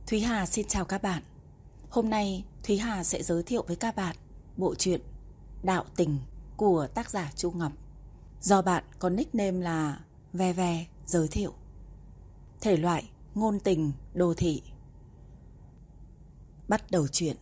Thúy Hà xin chào các bạn. Hôm nay Thúy Hà sẽ giới thiệu với các bạn bộ truyện Đạo Tình của tác giả Chu Ngọc, do bạn có nickname là Ve Ve giới thiệu. Thể loại ngôn tình đô thị. Bắt đầu chuyện.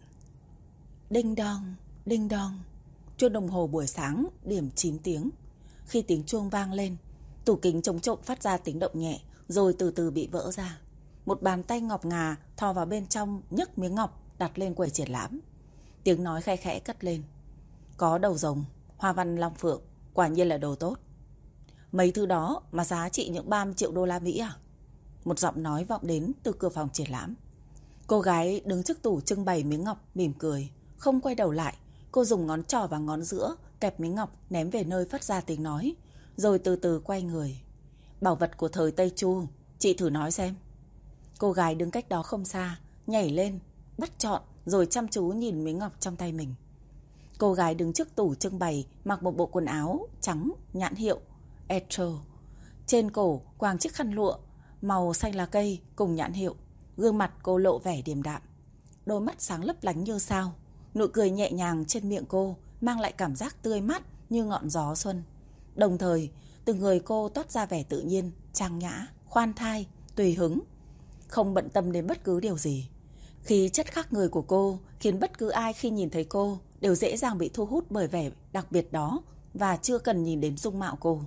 Đinh đong, chuông đồng hồ buổi sáng điểm 9 tiếng. Khi tiếng chuông vang lên, tủ kính chống trộm phát ra tiếng động nhẹ, rồi từ từ bị vỡ ra. Một bàn tay ngọc ngà thò vào bên trong, nhấc miếng ngọc đặt lên quầy triển lãm. Tiếng nói khe khẽ cất lên: có đầu rồng, hoa văn long phượng, quả nhiên là đồ tốt. Mấy thứ đó mà giá trị những 30 triệu đô la Mỹ à? Một giọng nói vọng đến từ cửa phòng triển lãm. Cô gái đứng trước tủ trưng bày miếng ngọc mỉm cười, không quay đầu lại. Cô dùng ngón trỏ và ngón giữa kẹp miếng ngọc ném về nơi phát ra tiếng nói, rồi từ từ quay người. Bảo vật của thời Tây Chu, chị thử nói xem. Cô gái đứng cách đó không xa nhảy lên, bắt trọn, rồi chăm chú nhìn miếng ngọc trong tay mình. Cô gái đứng trước tủ trưng bày mặc một bộ quần áo trắng nhãn hiệu Etro. Trên cổ quàng chiếc khăn lụa màu xanh lá cây cùng nhãn hiệu. Gương mặt cô lộ vẻ điềm đạm, đôi mắt sáng lấp lánh như sao. Nụ cười nhẹ nhàng trên miệng cô mang lại cảm giác tươi mát như ngọn gió xuân. Đồng thời, từ người cô toát ra vẻ tự nhiên, trang nhã, khoan thai, tùy hứng, không bận tâm đến bất cứ điều gì. Khí chất khác người của cô khiến bất cứ ai khi nhìn thấy cô đều dễ dàng bị thu hút bởi vẻ đặc biệt đó, và chưa cần nhìn đến dung mạo cô.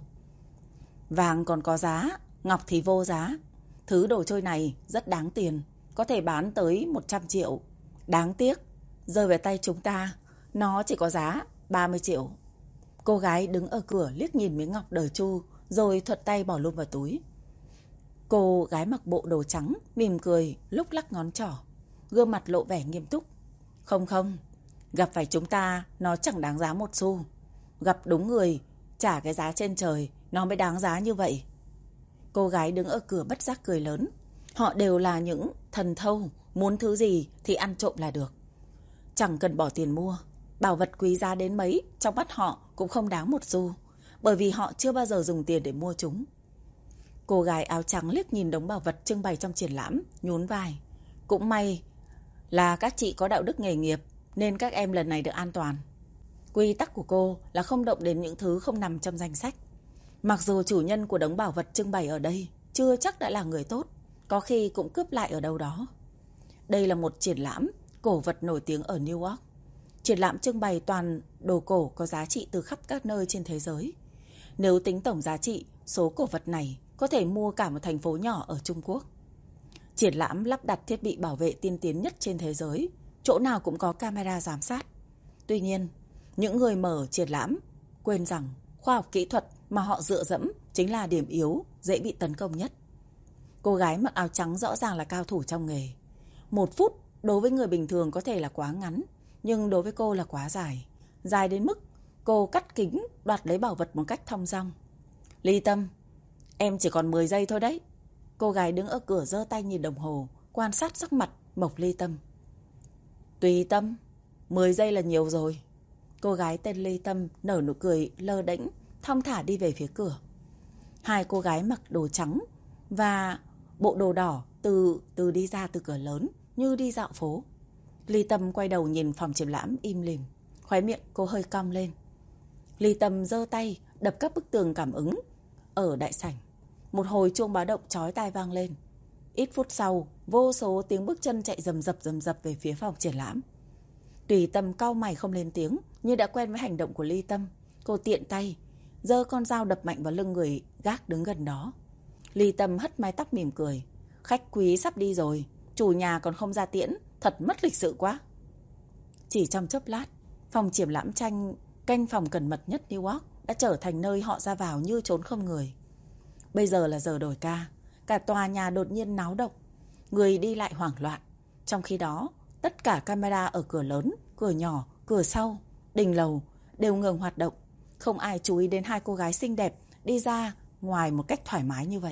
Vàng còn có giá, ngọc thì vô giá. Thứ đồ chơi này rất đáng tiền, có thể bán tới 100 triệu. Đáng tiếc, rơi về tay chúng ta, nó chỉ có giá 30 triệu. Cô gái đứng ở cửa liếc nhìn miếng ngọc đời Chu, rồi thuận tay bỏ luôn vào túi. Cô gái mặc bộ đồ trắng mỉm cười lúc lắc ngón trỏ, gương mặt lộ vẻ nghiêm túc. Không, gặp phải chúng ta nó chẳng đáng giá một xu. Gặp đúng người, trả cái giá trên trời, nó mới đáng giá như vậy. Cô gái đứng ở cửa bất giác cười lớn. Họ đều là những thần thâu, muốn thứ gì thì ăn trộm là được. Chẳng cần bỏ tiền mua. Bảo vật quý giá đến mấy, trong mắt họ cũng không đáng một xu, bởi vì họ chưa bao giờ dùng tiền để mua chúng. Cô gái áo trắng liếc nhìn đống bảo vật trưng bày trong triển lãm, nhún vai. Cũng may là các chị có đạo đức nghề nghiệp, nên các em lần này được an toàn. Quy tắc của cô là không động đến những thứ không nằm trong danh sách. Mặc dù chủ nhân của đống bảo vật trưng bày ở đây chưa chắc đã là người tốt, có khi cũng cướp lại ở đâu đó. Đây là một triển lãm cổ vật nổi tiếng ở New York. Triển lãm trưng bày toàn đồ cổ có giá trị từ khắp các nơi trên thế giới. Nếu tính tổng giá trị, số cổ vật này có thể mua cả một thành phố nhỏ ở Trung Quốc. Triển lãm lắp đặt thiết bị bảo vệ tiên tiến nhất trên thế giới, chỗ nào cũng có camera giám sát. Tuy nhiên, những người mở triển lãm quên rằng khoa học kỹ thuật mà họ dựa dẫm chính là điểm yếu dễ bị tấn công nhất. Cô gái mặc áo trắng rõ ràng là cao thủ trong nghề. 1 phút đối với người bình thường có thể là quá ngắn, nhưng đối với cô là quá dài. Dài đến mức cô cắt kính đoạt lấy bảo vật một cách thong dong. Ly Tâm, em chỉ còn 10 giây thôi đấy. Cô gái đứng ở cửa giơ tay nhìn đồng hồ, quan sát sắc mặt Mộc Ly Tâm. Tùy Tâm, 10 giây là nhiều rồi. Cô gái tên Ly Tâm nở nụ cười lơ đễnh, thong thả đi về phía cửa. Hai cô gái mặc đồ trắng và bộ đồ đỏ từ từ đi ra từ cửa lớn như đi dạo phố. Ly Tâm quay đầu nhìn phòng triển lãm im lìm, khóe miệng cô hơi cong lên. Ly Tâm giơ tay đập các bức tường cảm ứng ở đại sảnh. Một hồi chuông báo động chói tai vang lên. Ít phút sau, vô số tiếng bước chân chạy rầm rập về phía phòng triển lãm. Tùy Tâm cau mày không lên tiếng, như đã quen với hành động của Ly Tâm. Cô tiện tay giơ con dao đập mạnh vào lưng người gác đứng gần đó. Ly Tâm hất mái tóc mỉm cười. Khách quý sắp đi rồi, chủ nhà còn không ra tiễn, thật mất lịch sự quá. Chỉ trong chốc lát, phòng triển lãm tranh canh phòng cẩn mật nhất New York đã trở thành nơi họ ra vào như trốn không người. Bây giờ là giờ đổi ca, cả tòa nhà đột nhiên náo động, người đi lại hoảng loạn. Trong khi đó, tất cả camera ở cửa lớn, cửa nhỏ, cửa sau, đình lầu đều ngừng hoạt động. Không ai chú ý đến hai cô gái xinh đẹp đi ra ngoài một cách thoải mái như vậy.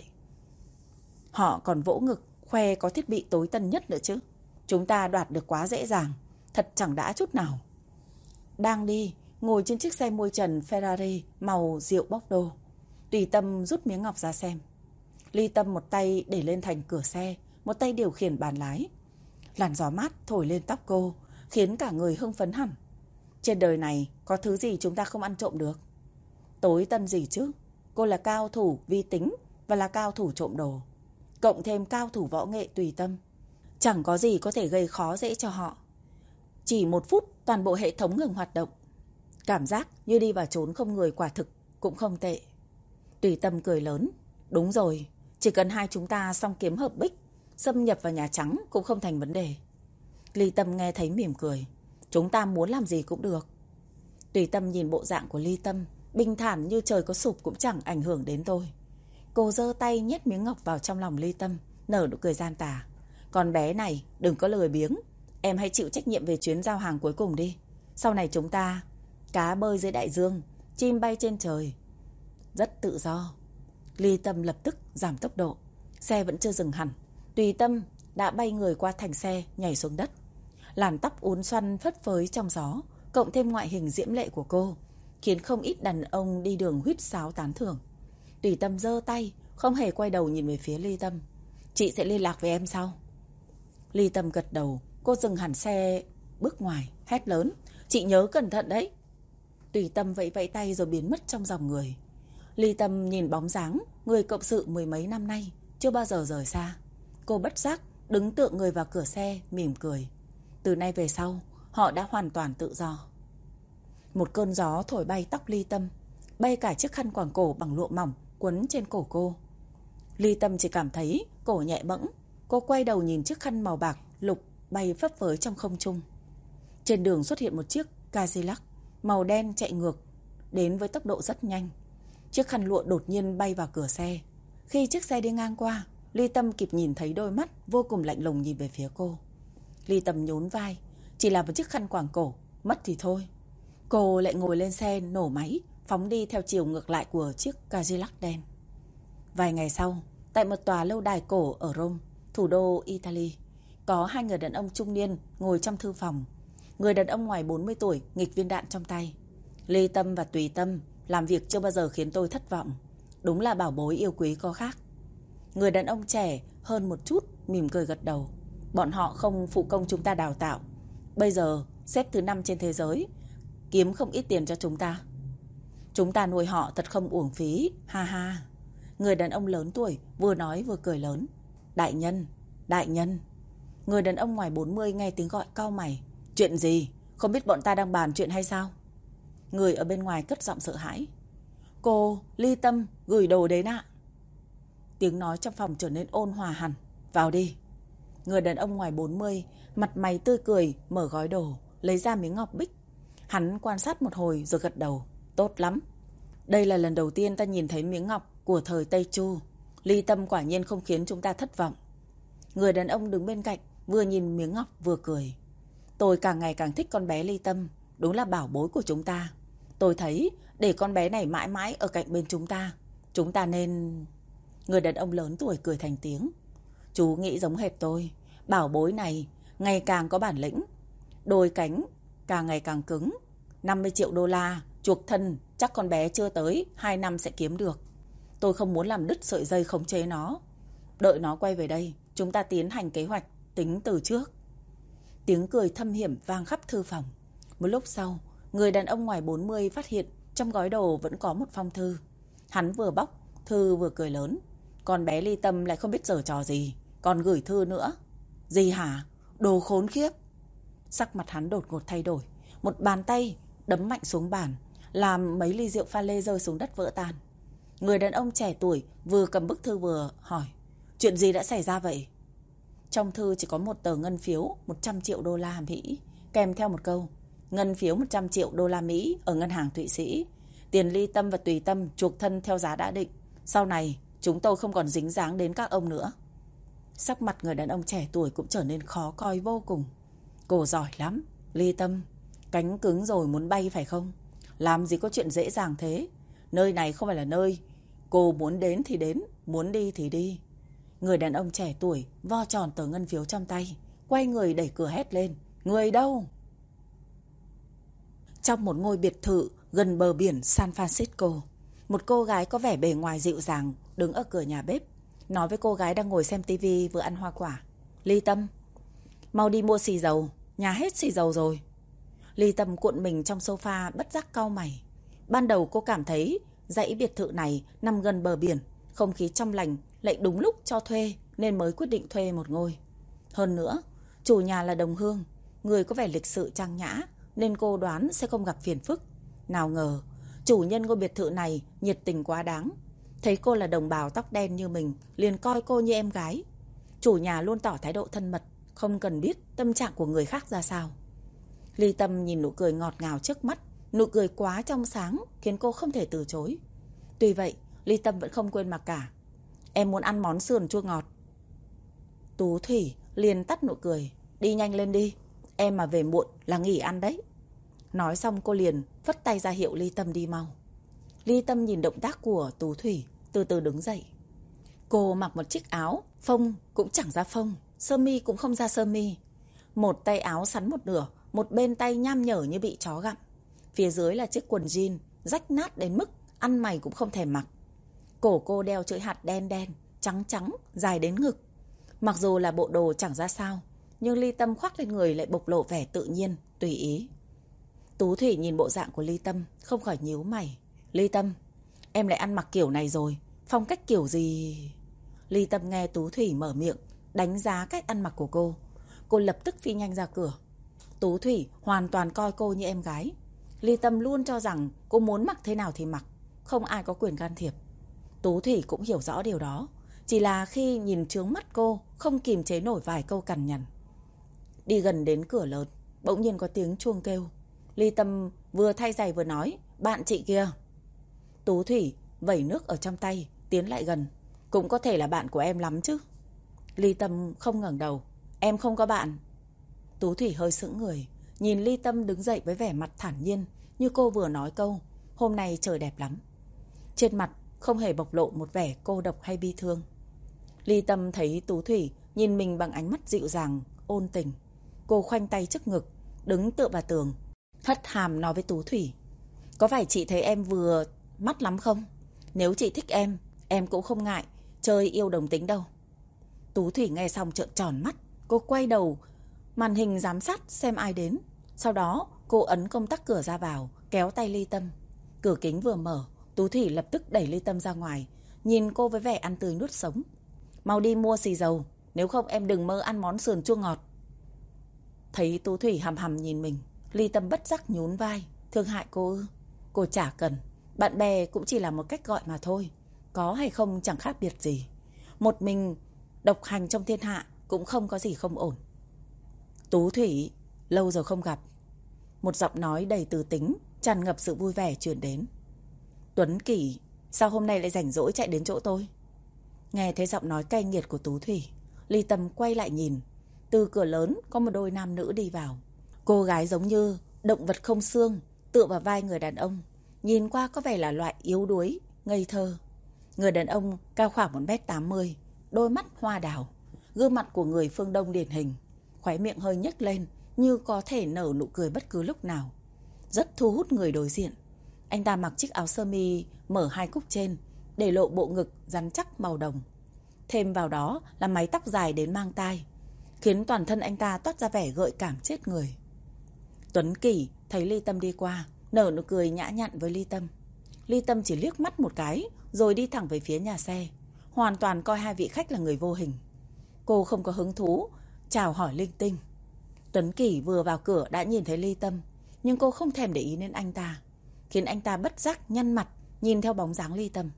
Họ còn vỗ ngực, khoe có thiết bị tối tân nhất nữa chứ. Chúng ta đoạt được quá dễ dàng, thật chẳng đã chút nào. Đang đi, ngồi trên chiếc xe mui trần Ferrari màu rượu Bordeaux, Tùy Tâm rút miếng ngọc ra xem. Ly Tâm một tay để lên thành cửa xe, một tay điều khiển bàn lái. Làn gió mát thổi lên tóc cô, khiến cả người hưng phấn hẳn. Trên đời này có thứ gì chúng ta không ăn trộm được? Tối tân gì chứ? Cô là cao thủ vi tính và là cao thủ trộm đồ, cộng thêm cao thủ võ nghệ tùy tâm. Chẳng có gì có thể gây khó dễ cho họ. Chỉ 1 phút toàn bộ hệ thống ngừng hoạt động. Cảm giác như đi vào chốn không người quả thực cũng không tệ. Tùy tâm cười lớn. Đúng rồi, chỉ cần hai chúng ta song kiếm hợp bích, xâm nhập vào Nhà Trắng cũng không thành vấn đề. Ly Tâm nghe thấy mỉm cười. Chúng ta muốn làm gì cũng được. Tùy Tâm nhìn bộ dạng của Ly Tâm, bình thản như trời có sụp cũng chẳng ảnh hưởng đến tôi. Cô giơ tay nhét miếng ngọc vào trong lòng Ly Tâm, nở nụ cười gian tà. Con bé này đừng có lười biếng, em hãy chịu trách nhiệm về chuyến giao hàng cuối cùng đi. Sau này chúng ta cá bơi dưới đại dương, chim bay trên trời, rất tự do. Ly Tâm lập tức giảm tốc độ. Xe vẫn chưa dừng hẳn. Tùy Tâm đã bay người qua thành xe, nhảy xuống đất. Làn tóc uốn xoăn phất phới trong gió, cộng thêm ngoại hình diễm lệ của cô, khiến không ít đàn ông đi đường huýt sáo tán thưởng. Tùy Tâm giơ tay, không hề quay đầu nhìn về phía Ly Tâm. Chị sẽ liên lạc với em sau. Ly Tâm gật đầu. Cô dừng hẳn xe, bước ngoài, hét lớn. Chị nhớ cẩn thận đấy. Tùy Tâm vẫy vẫy tay rồi biến mất trong dòng người. Ly Tâm nhìn bóng dáng người cộng sự 10 mấy năm nay chưa bao giờ rời xa. Cô bất giác đứng tựa người vào cửa xe, mỉm cười. Từ nay về sau, họ đã hoàn toàn tự do. Một cơn gió thổi bay tóc Ly Tâm, bay cả chiếc khăn quàng cổ bằng lụa mỏng quấn trên cổ cô. Ly Tâm chỉ cảm thấy cổ nhẹ bẫng. Cô quay đầu nhìn chiếc khăn màu bạc lục bay phấp phới trong không trung. Trên đường xuất hiện một chiếc Cadillac màu đen chạy ngược đến với tốc độ rất nhanh. Chiếc khăn lụa đột nhiên bay vào cửa xe. Khi chiếc xe đi ngang qua, Ly Tâm kịp nhìn thấy đôi mắt vô cùng lạnh lùng nhìn về phía cô. Ly Tâm nhún vai. Chỉ là một chiếc khăn quàng cổ, mất thì thôi. Cô lại ngồi lên xe nổ máy, phóng đi theo chiều ngược lại của chiếc Cadillac đen. Vài ngày sau, tại một tòa lâu đài cổ ở Rome, thủ đô Italy, có 2 người đàn ông trung niên ngồi trong thư phòng. Người đàn ông ngoài 40 tuổi nghịch viên đạn trong tay. Ly Tâm và Tùy Tâm làm việc chưa bao giờ khiến tôi thất vọng. Đúng là bảo bối yêu quý có khác. Người đàn ông trẻ hơn một chút mỉm cười gật đầu. Bọn họ không phụ công chúng ta đào tạo. Bây giờ xếp thứ 5 trên thế giới, kiếm không ít tiền cho chúng ta. Chúng ta nuôi họ thật không uổng phí, ha ha. Người đàn ông lớn tuổi vừa nói vừa cười lớn. Đại nhân, đại nhân. Người đàn ông ngoài 40 nghe tiếng gọi cau mày. Chuyện gì? Không biết bọn ta đang bàn chuyện hay sao? Người ở bên ngoài cất giọng sợ hãi. Cô, Ly Tâm, gửi đồ đến ạ. Tiếng nói trong phòng trở nên ôn hòa hẳn. Vào đi. Người đàn ông ngoài 40, mặt mày tươi cười, mở gói đồ, lấy ra miếng ngọc bích. Hắn quan sát một hồi rồi gật đầu. Tốt lắm. Đây là lần đầu tiên ta nhìn thấy miếng ngọc của thời Tây Chu. Ly Tâm quả nhiên không khiến chúng ta thất vọng. Người đàn ông đứng bên cạnh vừa nhìn miếng ngọc vừa cười. Tôi càng ngày càng thích con bé Ly Tâm. Đúng là bảo bối của chúng ta. Tôi thấy để con bé này mãi mãi ở cạnh bên chúng ta nên... Người đàn ông lớn tuổi cười thành tiếng. Chú nghĩ giống hệt tôi. Bảo bối này ngày càng có bản lĩnh. Đôi cánh càng ngày càng cứng. 50 triệu đô la chuộc thân chắc con bé chưa tới 2 năm sẽ kiếm được. Tôi không muốn làm đứt sợi dây khống chế nó. Đợi nó quay về đây, chúng ta tiến hành kế hoạch tính từ trước. Tiếng cười thâm hiểm vang khắp thư phòng. Một lúc sau, người đàn ông ngoài 40 phát hiện trong gói đồ vẫn có một phong thư. Hắn vừa bóc thư vừa cười lớn. Con bé Ly Tâm lại không biết giở trò gì, còn gửi thư nữa. Gì hả? Đồ khốn khiếp. Sắc mặt hắn đột ngột thay đổi. Một bàn tay đấm mạnh xuống bàn, làm mấy ly rượu pha lê rơi xuống đất vỡ tan. Người đàn ông trẻ tuổi vừa cầm bức thư vừa hỏi. Chuyện gì đã xảy ra vậy? Trong thư chỉ có một tờ ngân phiếu 100 triệu đô la Mỹ, kèm theo một câu. Ngân phiếu 100 triệu đô la Mỹ ở ngân hàng Thụy Sĩ. Tiền Ly Tâm và Tùy Tâm chuộc thân theo giá đã định. Sau này chúng tôi không còn dính dáng đến các ông nữa. Sắc mặt người đàn ông trẻ tuổi cũng trở nên khó coi vô cùng. Cô giỏi lắm, Ly Tâm. Cánh cứng rồi muốn bay phải không? Làm gì có chuyện dễ dàng thế. Nơi này không phải là nơi cô muốn đến thì đến, muốn đi thì đi. Người đàn ông trẻ tuổi vo tròn tờ ngân phiếu trong tay, quay người đẩy cửa hét lên. Người đâu? Trong một ngôi biệt thự gần bờ biển San Francisco, một cô gái có vẻ bề ngoài dịu dàng đứng ở cửa nhà bếp, nói với cô gái đang ngồi xem tivi vừa ăn hoa quả. Ly Tâm. Mau đi mua xì dầu, nhà hết xì dầu rồi. Ly Tâm cuộn mình trong sofa bất giác cau mày. Ban đầu cô cảm thấy dãy biệt thự này nằm gần bờ biển, không khí trong lành, lại đúng lúc cho thuê nên mới quyết định thuê một ngôi. Hơn nữa, chủ nhà là đồng hương, người có vẻ lịch sự trang nhã nên cô đoán sẽ không gặp phiền phức. Nào ngờ, chủ nhân ngôi biệt thự này nhiệt tình quá đáng. Thấy cô là đồng bào tóc đen như mình, liền coi cô như em gái. Chủ nhà luôn tỏ thái độ thân mật, không cần biết tâm trạng của người khác ra sao. Ly Tâm nhìn nụ cười ngọt ngào trước mắt, nụ cười quá trong sáng khiến cô không thể từ chối. Tuy vậy, Ly Tâm vẫn không quên mặc cả. Em muốn ăn món sườn chua ngọt. Tú Thủy liền tắt nụ cười. Đi nhanh lên đi, em mà về muộn là nghỉ ăn đấy. Nói xong cô liền phất tay ra hiệu Ly Tâm đi mau. Ly Tâm nhìn động tác của Tú Thủy, từ từ đứng dậy. Cô mặc một chiếc áo, phông cũng chẳng ra phông, sơ mi cũng không ra sơ mi. Một tay áo sắn một nửa, một bên tay nham nhở như bị chó gặm. Phía dưới là chiếc quần jean, rách nát đến mức ăn mày cũng không thèm mặc. Cổ cô đeo chuỗi hạt đen đen, trắng trắng, dài đến ngực. Mặc dù là bộ đồ chẳng ra sao, nhưng Ly Tâm khoác lên người lại bộc lộ vẻ tự nhiên, tùy ý. Tú Thủy nhìn bộ dạng của Ly Tâm, không khỏi nhíu mày. Ly Tâm, em lại ăn mặc kiểu này rồi, phong cách kiểu gì? Ly Tâm nghe Tú Thủy mở miệng, đánh giá cách ăn mặc của cô. Cô lập tức phi nhanh ra cửa. Tú Thủy hoàn toàn coi cô như em gái. Ly Tâm luôn cho rằng cô muốn mặc thế nào thì mặc, không ai có quyền can thiệp. Tú Thủy cũng hiểu rõ điều đó, chỉ là khi nhìn trướng mắt cô, không kìm chế nổi vài câu cằn nhằn. Đi gần đến cửa lớn, bỗng nhiên có tiếng chuông kêu. Ly Tâm vừa thay giày vừa nói, bạn chị kia. Tú Thủy vẩy nước ở trong tay, tiến lại gần. Cũng có thể là bạn của em lắm chứ. Ly Tâm không ngẩng đầu. Em không có bạn. Tú Thủy hơi sững người, nhìn Ly Tâm đứng dậy với vẻ mặt thản nhiên, như cô vừa nói câu, hôm nay trời đẹp lắm. Trên mặt không hề bộc lộ một vẻ cô độc hay bi thương. Ly Tâm thấy Tú Thủy nhìn mình bằng ánh mắt dịu dàng, ôn tình. Cô khoanh tay trước ngực, đứng tựa vào tường, hất hàm nói với Tú Thủy. Có phải chị thấy em vừa mắt lắm không? Nếu chị thích em cũng không ngại chơi yêu đồng tính đâu. Tú Thủy nghe xong trợn tròn mắt. Cô quay đầu màn hình giám sát xem ai đến. Sau đó cô ấn công tắc cửa ra vào, kéo tay Ly Tâm. Cửa kính vừa mở, Tú Thủy lập tức đẩy Ly Tâm ra ngoài, nhìn cô với vẻ ăn tươi nuốt sống. Mau đi mua xì dầu, nếu không em đừng mơ ăn món sườn chua ngọt. Thấy Tú Thủy hằm hằm nhìn mình, Ly Tâm bất giác nhún vai. Thương hại cô ư? Cô chả cần. Bạn bè cũng chỉ là một cách gọi mà thôi, có hay không chẳng khác biệt gì. Một mình độc hành trong thiên hạ cũng không có gì không ổn. Tú Thủy, lâu rồi không gặp. Một giọng nói đầy từ tính, tràn ngập sự vui vẻ truyền đến. Tuấn Kỷ, sao hôm nay lại rảnh rỗi chạy đến chỗ tôi? Nghe thấy giọng nói cay nghiệt của Tú Thủy, Ly Tâm quay lại nhìn. Từ cửa lớn có một đôi nam nữ đi vào. Cô gái giống như động vật không xương, tựa vào vai người đàn ông, nhìn qua có vẻ là loại yếu đuối, ngây thơ. Người đàn ông cao khoảng 1m80, đôi mắt hoa đào, gương mặt của người phương Đông điển hình, khóe miệng hơi nhếch lên như có thể nở nụ cười bất cứ lúc nào. Rất thu hút người đối diện. Anh ta mặc chiếc áo sơ mi mở hai cúc trên, để lộ bộ ngực rắn chắc màu đồng. Thêm vào đó là mái tóc dài đến mang tai, khiến toàn thân anh ta toát ra vẻ gợi cảm chết người. Tuấn Kỷ thấy Ly Tâm đi qua, nở nụ cười nhã nhặn với Ly Tâm. Ly Tâm chỉ liếc mắt một cái, rồi đi thẳng về phía nhà xe, hoàn toàn coi hai vị khách là người vô hình. Cô không có hứng thú chào hỏi linh tinh. Tuấn Kỷ vừa vào cửa đã nhìn thấy Ly Tâm, nhưng cô không thèm để ý đến anh ta, khiến anh ta bất giác nhăn mặt nhìn theo bóng dáng Ly Tâm.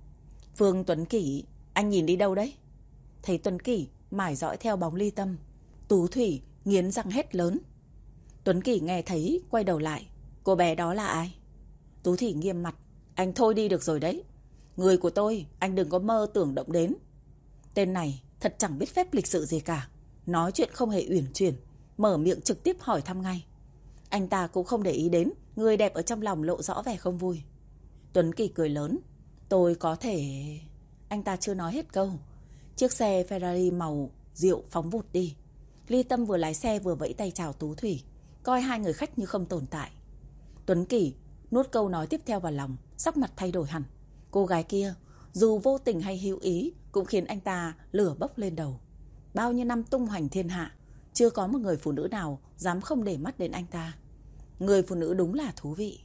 Phương Tuấn Kỷ, anh nhìn đi đâu đấy? Thấy Tuấn Kỷ mải dõi theo bóng Ly Tâm, Tú Thủy nghiến răng hét lớn. Tuấn Kỷ nghe thấy quay đầu lại. Cô bé đó là ai? Tú Thủy nghiêm mặt. Anh thôi đi được rồi đấy. Người của tôi anh đừng có mơ tưởng động đến. Tên này thật chẳng biết phép lịch sự gì cả, nói chuyện không hề uyển chuyển, mở miệng trực tiếp hỏi thăm ngay. Anh ta cũng không để ý đến người đẹp ở trong lòng lộ rõ vẻ không vui. Tuấn Kỷ cười lớn. Tôi có thể... Anh ta chưa nói hết câu, chiếc xe Ferrari màu rượu phóng vụt đi. Ly Tâm vừa lái xe vừa vẫy tay chào Tú Thủy, coi hai người khách như không tồn tại. Tuấn Kỷ nuốt câu nói tiếp theo vào lòng, sắc mặt thay đổi hẳn. Cô gái kia dù vô tình hay hữu ý cũng khiến anh ta lửa bốc lên đầu. Bao nhiêu năm tung hoành thiên hạ, chưa có một người phụ nữ nào dám không để mắt đến anh ta. Người phụ nữ đúng là thú vị.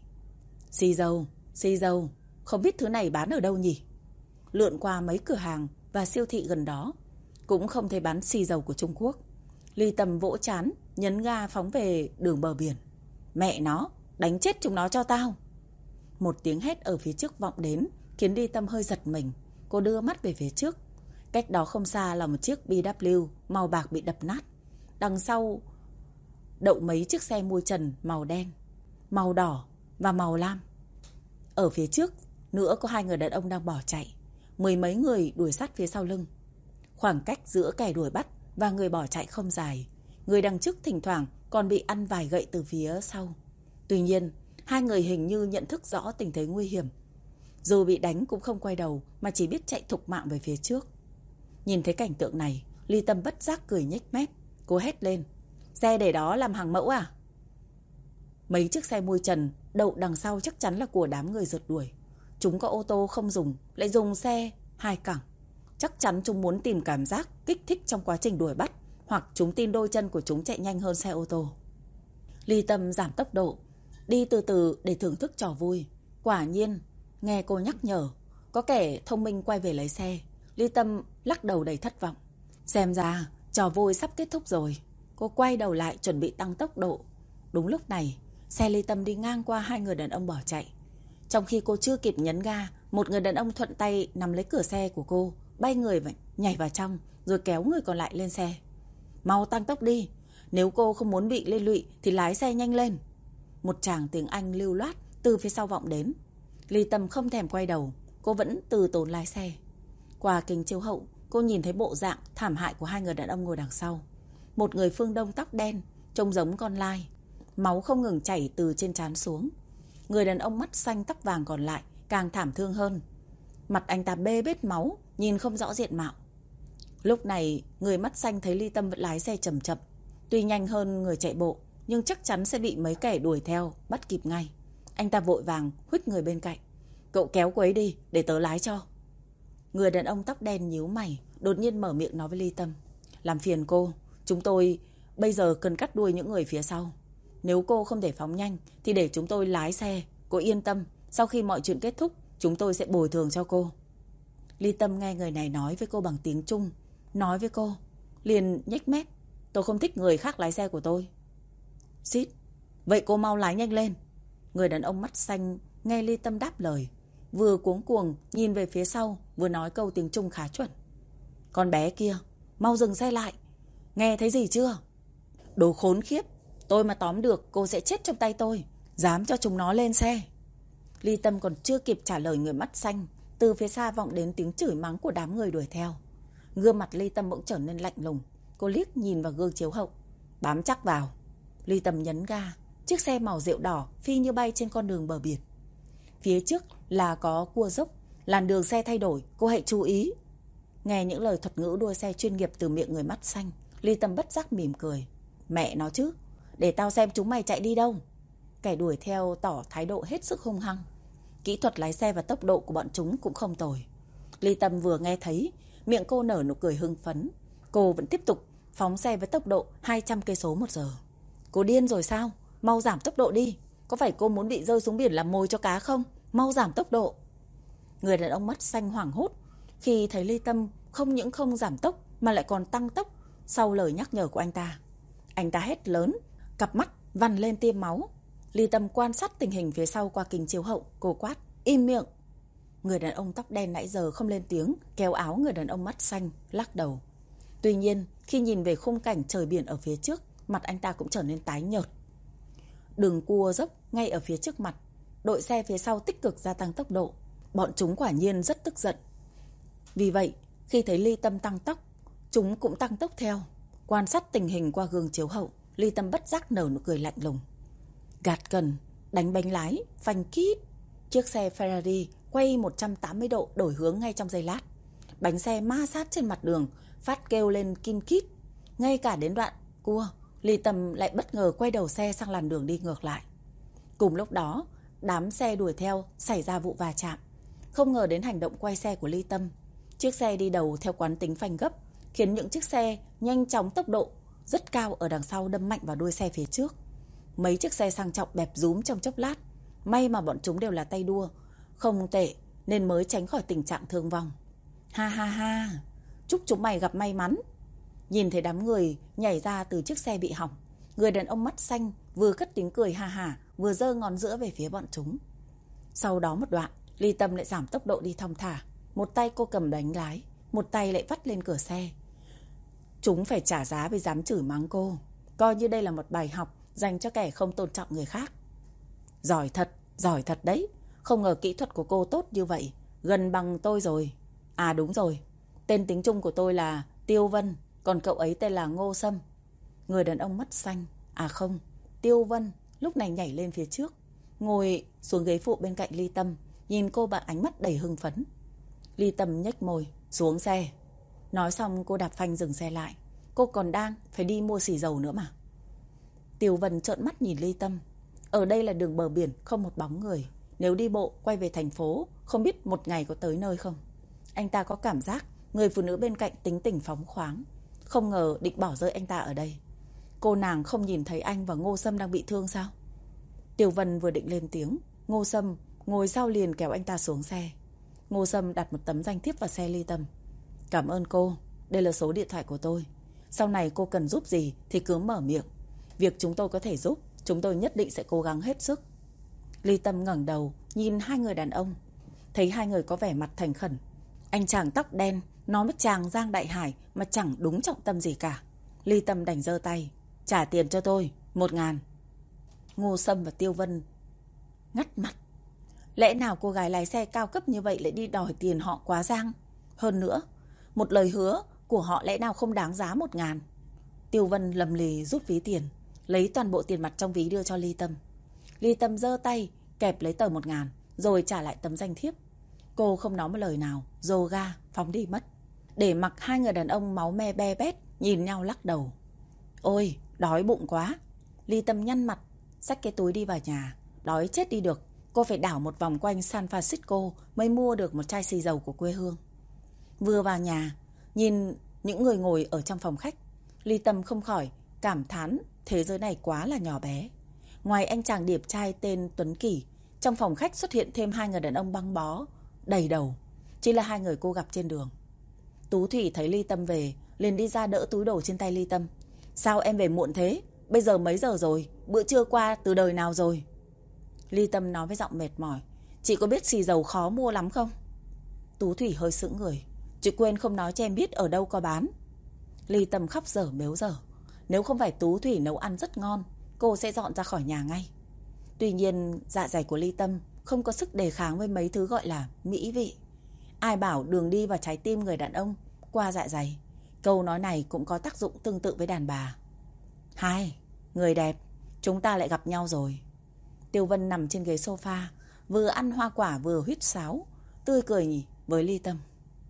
Xì dầu, không biết thứ này bán ở đâu nhỉ? Lượn qua mấy cửa hàng và siêu thị gần đó, cũng không thấy bán xì dầu của Trung Quốc. Ly Tâm vỗ trán, nhấn ga phóng về đường bờ biển. Mẹ nó, đánh chết chúng nó cho tao. Một tiếng hét ở phía trước vọng đến, khiến Ly Tâm hơi giật mình. Cô đưa mắt về phía trước. Cách đó không xa là một chiếc BMW màu bạc bị đập nát. Đằng sau đậu mấy chiếc xe mui trần màu đen, màu đỏ và màu lam. Ở phía trước nữa có hai người đàn ông đang bỏ chạy. Mười mấy người đuổi sát phía sau lưng. Khoảng cách giữa kẻ đuổi bắt và người bỏ chạy không dài. Người đằng trước thỉnh thoảng còn bị ăn vài gậy từ phía sau. Tuy nhiên, hai người hình như nhận thức rõ tình thế nguy hiểm. Dù bị đánh cũng không quay đầu mà chỉ biết chạy thục mạng về phía trước. Nhìn thấy cảnh tượng này, Ly Tâm bất giác cười nhếch mép. Cô hét lên. Xe để đó làm hàng mẫu à? Mấy chiếc xe mui trần đậu đằng sau chắc chắn là của đám người rượt đuổi. Chúng có ô tô không dùng, lại dùng xe hai cẳng. Chắc chắn chúng muốn tìm cảm giác kích thích trong quá trình đuổi bắt, hoặc chúng tin đôi chân của chúng chạy nhanh hơn xe ô tô. Ly Tâm giảm tốc độ, đi từ từ để thưởng thức trò vui. Quả nhiên, nghe cô nhắc nhở, có kẻ thông minh quay về lấy xe. Ly Tâm lắc đầu đầy thất vọng. Xem ra, trò vui sắp kết thúc rồi. Cô quay đầu lại chuẩn bị tăng tốc độ. Đúng lúc này, xe Ly Tâm đi ngang qua hai người đàn ông bỏ chạy. Trong khi cô chưa kịp nhấn ga, một người đàn ông thuận tay nắm lấy cửa xe của cô, bay người nhảy vào trong, rồi kéo người còn lại lên xe. Mau tăng tốc đi, nếu cô không muốn bị liên lụy thì lái xe nhanh lên. Một tràng tiếng Anh lưu loát từ phía sau vọng đến. Ly Tâm không thèm quay đầu, cô vẫn từ tốn lái xe. Qua kính chiếu hậu, cô nhìn thấy bộ dạng thảm hại của hai người đàn ông ngồi đằng sau. Một người phương Đông tóc đen, trông giống con lai, máu không ngừng chảy từ trên trán xuống. Người đàn ông mắt xanh tóc vàng còn lại càng thảm thương hơn. Mặt anh ta bê bết máu, nhìn không rõ diện mạo. Lúc này, người mắt xanh thấy Ly Tâm vẫn lái xe chậm chậm. Tuy nhanh hơn người chạy bộ, nhưng chắc chắn sẽ bị mấy kẻ đuổi theo, bắt kịp ngay. Anh ta vội vàng huých người bên cạnh. Cậu kéo cô ấy đi, để tớ lái cho. Người đàn ông tóc đen nhíu mày, đột nhiên mở miệng nói với Ly Tâm. Làm phiền cô, chúng tôi bây giờ cần cắt đuôi những người phía sau. Nếu cô không thể phóng nhanh thì để chúng tôi lái xe. Cô yên tâm, sau khi mọi chuyện kết thúc, chúng tôi sẽ bồi thường cho cô. Ly Tâm nghe người này nói với cô bằng tiếng Trung. Nói với cô, liền nhếch mép. Tôi không thích người khác lái xe của tôi. Xít, vậy cô mau lái nhanh lên. Người đàn ông mắt xanh nghe Ly Tâm đáp lời, vừa cuống cuồng nhìn về phía sau, vừa nói câu tiếng Trung khá chuẩn. Con bé kia, mau dừng xe lại. Nghe thấy gì chưa? Đồ khốn khiếp, tôi mà tóm được cô sẽ chết trong tay tôi. Dám cho chúng nó lên xe. Ly Tâm còn chưa kịp trả lời người mắt xanh, từ phía xa vọng đến tiếng chửi mắng của đám người đuổi theo. Gương mặt Ly Tâm bỗng trở nên lạnh lùng. Cô liếc nhìn vào gương chiếu hậu. Bám chắc vào. Ly Tâm nhấn ga. Chiếc xe màu rượu đỏ phi như bay trên con đường bờ biển. Phía trước là có cua dốc, làn đường xe thay đổi, cô hãy chú ý. Nghe những lời thuật ngữ đua xe chuyên nghiệp từ miệng người mắt xanh, Ly Tâm bất giác mỉm cười. Mẹ nó chứ, để tao xem chúng mày chạy đi đâu. Kẻ đuổi theo tỏ thái độ hết sức hung hăng. Kỹ thuật lái xe và tốc độ của bọn chúng cũng không tồi. Ly Tâm vừa nghe thấy, miệng cô nở nụ cười hưng phấn. Cô vẫn tiếp tục phóng xe với tốc độ 200 cây số một giờ. Cô điên rồi sao? Mau giảm tốc độ đi. Có phải cô muốn bị rơi xuống biển làm mồi cho cá không? Mau giảm tốc độ. Người đàn ông mắt xanh hoảng hốt khi thấy Ly Tâm không những không giảm tốc mà lại còn tăng tốc sau lời nhắc nhở của anh ta. Anh ta hét lớn, cặp mắt vằn lên tia máu. Ly Tâm quan sát tình hình phía sau qua kính chiếu hậu, cô quát, im miệng. Người đàn ông tóc đen nãy giờ không lên tiếng, kéo áo người đàn ông mắt xanh, lắc đầu. Tuy nhiên, khi nhìn về khung cảnh trời biển ở phía trước, mặt anh ta cũng trở nên tái nhợt. Đường cua dốc ngay ở phía trước mặt, đội xe phía sau tích cực gia tăng tốc độ. Bọn chúng quả nhiên rất tức giận. Vì vậy, khi thấy Ly Tâm tăng tốc, chúng cũng tăng tốc theo. Quan sát tình hình qua gương chiếu hậu, Ly Tâm bất giác nở nụ cười lạnh lùng. Gạt cần, đánh bánh lái, phanh kít. Chiếc xe Ferrari quay 180 độ đổi hướng ngay trong giây lát. Bánh xe ma sát trên mặt đường, phát kêu lên kin kít. Ngay cả đến đoạn cua, Ly Tâm lại bất ngờ quay đầu xe sang làn đường đi ngược lại. Cùng lúc đó, đám xe đuổi theo xảy ra vụ va chạm. Không ngờ đến hành động quay xe của Ly Tâm. Chiếc xe đi đầu theo quán tính phanh gấp, khiến những chiếc xe nhanh chóng tốc độ rất cao ở đằng sau đâm mạnh vào đuôi xe phía trước. Mấy chiếc xe sang trọng bẹp rúm trong chốc lát. May mà bọn chúng đều là tay đua, không tệ nên mới tránh khỏi tình trạng thương vong. Ha ha ha, chúc chúng mày gặp may mắn. Nhìn thấy đám người nhảy ra từ chiếc xe bị hỏng, người đàn ông mắt xanh vừa cất tiếng cười ha hả, vừa giơ ngón giữa về phía bọn chúng. Sau đó một đoạn, Ly Tâm lại giảm tốc độ đi thong thả. Một tay cô cầm đánh lái, một tay lại vắt lên cửa xe. Chúng phải trả giá vì dám chửi mắng cô. Coi như đây là một bài học dành cho kẻ không tôn trọng người khác. Giỏi thật đấy. Không ngờ kỹ thuật của cô tốt như vậy. Gần bằng tôi rồi. À đúng rồi, tên tiếng Trung của tôi là Tiêu Vân, còn cậu ấy tên là Ngô Sâm. Người đàn ông mắt xanh, à không, Tiêu Vân, lúc này nhảy lên phía trước, ngồi xuống ghế phụ bên cạnh Ly Tâm, nhìn cô bằng ánh mắt đầy hưng phấn. Ly Tâm nhếch môi, xuống xe. Nói xong cô đạp phanh dừng xe lại. Cô còn đang phải đi mua xì dầu nữa mà. Tiêu Vân trợn mắt nhìn Ly Tâm. Ở đây là đường bờ biển, không một bóng người. Nếu đi bộ quay về thành phố, không biết một ngày có tới nơi không. Anh ta có cảm giác người phụ nữ bên cạnh tính tình phóng khoáng, không ngờ định bỏ rơi anh ta ở đây. Cô nàng không nhìn thấy anh và Ngô Sâm đang bị thương sao? Tiêu Vân vừa định lên tiếng, Ngô Sâm ngồi sau liền kéo anh ta xuống xe. Ngô Sâm đặt một tấm danh thiếp vào xe Ly Tâm. Cảm ơn cô, đây là số điện thoại của tôi. Sau này cô cần giúp gì thì cứ mở miệng. Việc chúng tôi có thể giúp, chúng tôi nhất định sẽ cố gắng hết sức. Ly Tâm ngẩng đầu nhìn hai người đàn ông, thấy hai người có vẻ mặt thành khẩn. Anh chàng tóc đen nói với chàng Giang Đại Hải mà chẳng đúng trọng tâm gì cả. Ly Tâm đành giơ tay, trả tiền cho tôi, 1.000. Ngô Sâm và Tiêu Vân ngắt mặt. Lẽ nào cô gái lái xe cao cấp như vậy lại đi đòi tiền họ quá Giang? Hơn nữa, một lời hứa của họ lẽ nào không đáng giá 1.000? Tiêu Vân lầm lì rút ví tiền, lấy toàn bộ tiền mặt trong ví đưa cho Ly Tâm. Ly Tâm giơ tay kẹp lấy tờ 1.000 rồi trả lại tấm danh thiếp. Cô không nói một lời nào, dồ ga phóng đi mất, để mặc hai người đàn ông máu me be bét nhìn nhau lắc đầu. Ôi, đói bụng quá. Ly Tâm nhăn mặt, xách cái túi đi vào nhà. Đói chết đi được, cô phải đảo một vòng quanh San Francisco mới mua được một chai xì dầu của quê hương. Vừa vào nhà, nhìn những người ngồi ở trong phòng khách, Ly Tâm không khỏi cảm thán thế giới này quá là nhỏ bé. Ngoài anh chàng điệp trai tên Tuấn Kỳ, trong phòng khách xuất hiện thêm hai người đàn ông băng bó đầy đầu, chỉ là hai người cô gặp trên đường. Tú Thủy thấy Ly Tâm về, liền đi ra đỡ túi đồ trên tay Ly Tâm. Sao em về muộn thế? Bây giờ mấy giờ rồi? Bữa trưa qua từ đời nào rồi? Ly Tâm nói với giọng mệt mỏi. Chị có biết xì dầu khó mua lắm không? Tú Thủy hơi sững người. Chị quên không nói cho em biết ở đâu có bán. Ly Tâm khóc dở mếu dở. Nếu không phải Tú Thủy nấu ăn rất ngon, cô sẽ dọn ra khỏi nhà ngay. Tuy nhiên dạ dày của Ly Tâm không có sức đề kháng với mấy thứ gọi là mỹ vị. Ai bảo đường đi vào trái tim người đàn ông qua dạ dày. Câu nói này cũng có tác dụng tương tự với đàn bà. Hai, người đẹp, chúng ta lại gặp nhau rồi. Tiêu Vân nằm trên ghế sofa, vừa ăn hoa quả vừa huýt sáo, tươi cười nhỉ với Ly Tâm.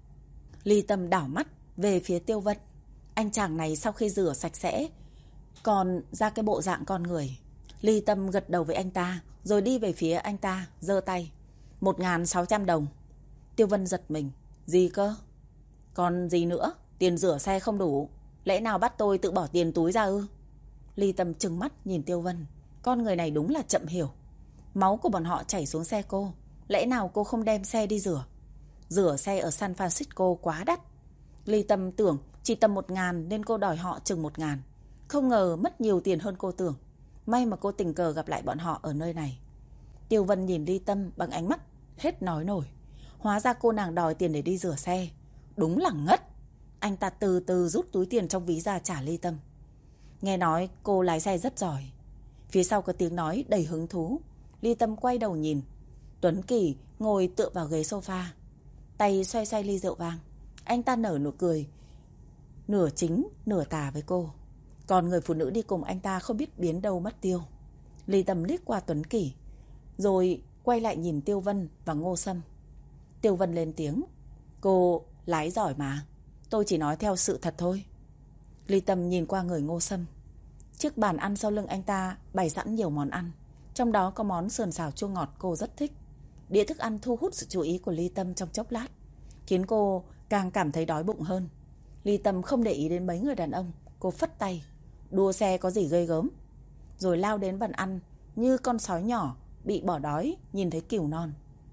Ly Tâm đảo mắt về phía Tiêu Vân. Anh chàng này sau khi rửa sạch sẽ còn ra cái bộ dạng con người. Ly Tâm gật đầu với anh ta, rồi đi về phía anh ta, giơ tay. 1.600 đồng. Tiêu Vân giật mình. Gì cơ? Còn gì nữa? Tiền rửa xe không đủ, lẽ nào bắt tôi tự bỏ tiền túi ra ư? Ly Tâm trừng mắt nhìn Tiêu Vân. Con người này đúng là chậm hiểu. Máu của bọn họ chảy xuống xe cô, lẽ nào cô không đem xe đi rửa? Rửa xe ở San Francisco quá đắt. Ly Tâm tưởng chỉ tầm 1.000 nên cô đòi họ chừng 1.000. Không ngờ mất nhiều tiền hơn cô tưởng. May mà cô tình cờ gặp lại bọn họ ở nơi này. Tiêu Vân nhìn Ly Tâm bằng ánh mắt hết nói nổi. Hóa ra cô nàng đòi tiền để đi rửa xe. Đúng là ngất. Anh ta từ từ rút túi tiền trong ví ra trả Ly Tâm. Nghe nói cô lái xe rất giỏi. Phía sau có tiếng nói đầy hứng thú. Ly Tâm quay đầu nhìn. Tuấn Kỳ ngồi tựa vào ghế sofa, tay xoay xoay ly rượu vang. Anh ta nở nụ cười nửa chính nửa tà với cô. Còn người phụ nữ đi cùng anh ta không biết biến đâu mất tiêu. Ly Tâm liếc qua Tuấn Kỳ, rồi quay lại nhìn Tiêu Vân và Ngô Sâm. Tiêu Vân lên tiếng. Cô lái giỏi mà, tôi chỉ nói theo sự thật thôi. Ly Tâm nhìn qua người Ngô Sâm. Chiếc bàn ăn sau lưng anh ta bày sẵn nhiều món ăn, trong đó có món sườn xào chua ngọt cô rất thích. Đĩa thức ăn thu hút sự chú ý của Ly Tâm trong chốc lát, khiến cô càng cảm thấy đói bụng hơn. Ly Tâm không để ý đến mấy người đàn ông, cô phất tay. đua xe có gì ghê gớm. Rồi lao đến bàn ăn như con sói nhỏ bị bỏ đói nhìn thấy cừu non.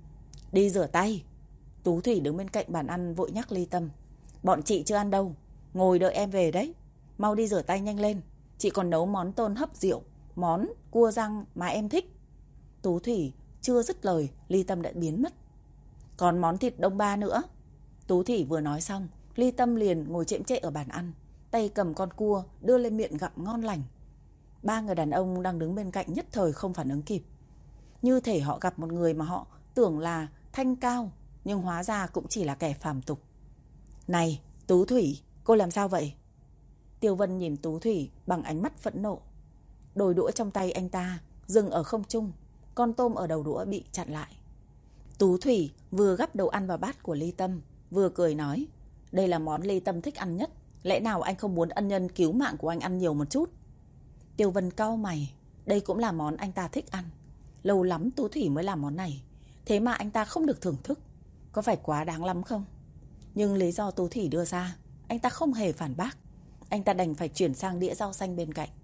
Đi rửa tay. Tú Thủy đứng bên cạnh bàn ăn vội nhắc Ly Tâm. Bọn chị chưa ăn đâu, ngồi đợi em về đấy. Mau đi rửa tay nhanh lên. Chị còn nấu món tôm hấp rượu, món cua rang mà em thích. Tú Thủy chưa dứt lời, Ly Tâm đã biến mất. Còn món thịt đông ba nữa. Tú Thủy vừa nói xong, Ly Tâm liền ngồi chễm chệ ở bàn ăn, tay cầm con cua đưa lên miệng gặm ngon lành. Ba người đàn ông đang đứng bên cạnh nhất thời không phản ứng kịp. Như thể họ gặp một người mà họ tưởng là thanh cao, nhưng hóa ra cũng chỉ là kẻ phàm tục. Này, Tú Thủy, cô làm sao vậy? Tiêu Vân nhìn Tú Thủy bằng ánh mắt phẫn nộ. Đôi đũa trong tay anh ta dừng ở không trung, con tôm ở đầu đũa bị chặn lại. Tú Thủy vừa gắp đồ ăn vào bát của Ly Tâm, vừa cười nói, đây là món Ly Tâm thích ăn nhất, lẽ nào anh không muốn ân nhân cứu mạng của anh ăn nhiều một chút? Tiêu Vân cau mày, đây cũng là món anh ta thích ăn. Lâu lắm Tú Thủy mới làm món này, thế mà anh ta không được thưởng thức, có phải quá đáng lắm không? Nhưng lý do Tú Thủy đưa ra, anh ta không hề phản bác. Anh ta đành phải chuyển sang đĩa rau xanh bên cạnh.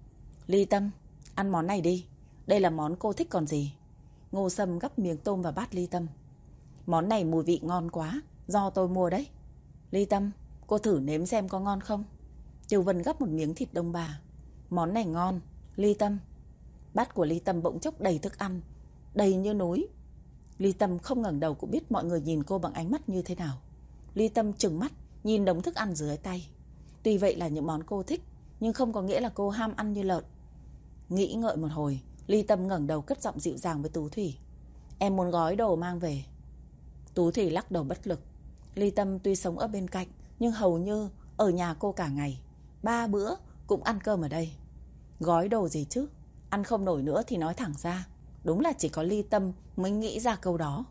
Ly Tâm, ăn món này đi, đây là món cô thích còn gì. Ngô Sâm gắp miếng tôm vào bát Ly Tâm. Món này mùi vị ngon quá, do tôi mua đấy. Ly Tâm, cô thử nếm xem có ngon không. Tiêu Vân gắp một miếng thịt đông bà. Món này ngon, Ly Tâm. Bát của Ly Tâm bỗng chốc đầy thức ăn, đầy như núi. Ly Tâm không ngẩng đầu cũng biết mọi người nhìn cô bằng ánh mắt như thế nào. Ly Tâm trừng mắt nhìn đống thức ăn dưới tay. Tuy vậy là những món cô thích, nhưng không có nghĩa là cô ham ăn như lợn. Nghĩ ngợi một hồi, Ly Tâm ngẩng đầu cất giọng dịu dàng với Tú Thủy. Em muốn gói đồ mang về. Tú Thủy lắc đầu bất lực. Ly Tâm tuy sống ở bên cạnh, nhưng hầu như ở nhà cô cả ngày, 3 bữa cũng ăn cơm ở đây. Gói đồ gì chứ, ăn không nổi nữa thì nói thẳng ra. Đúng là chỉ có Ly Tâm mới nghĩ ra câu đó.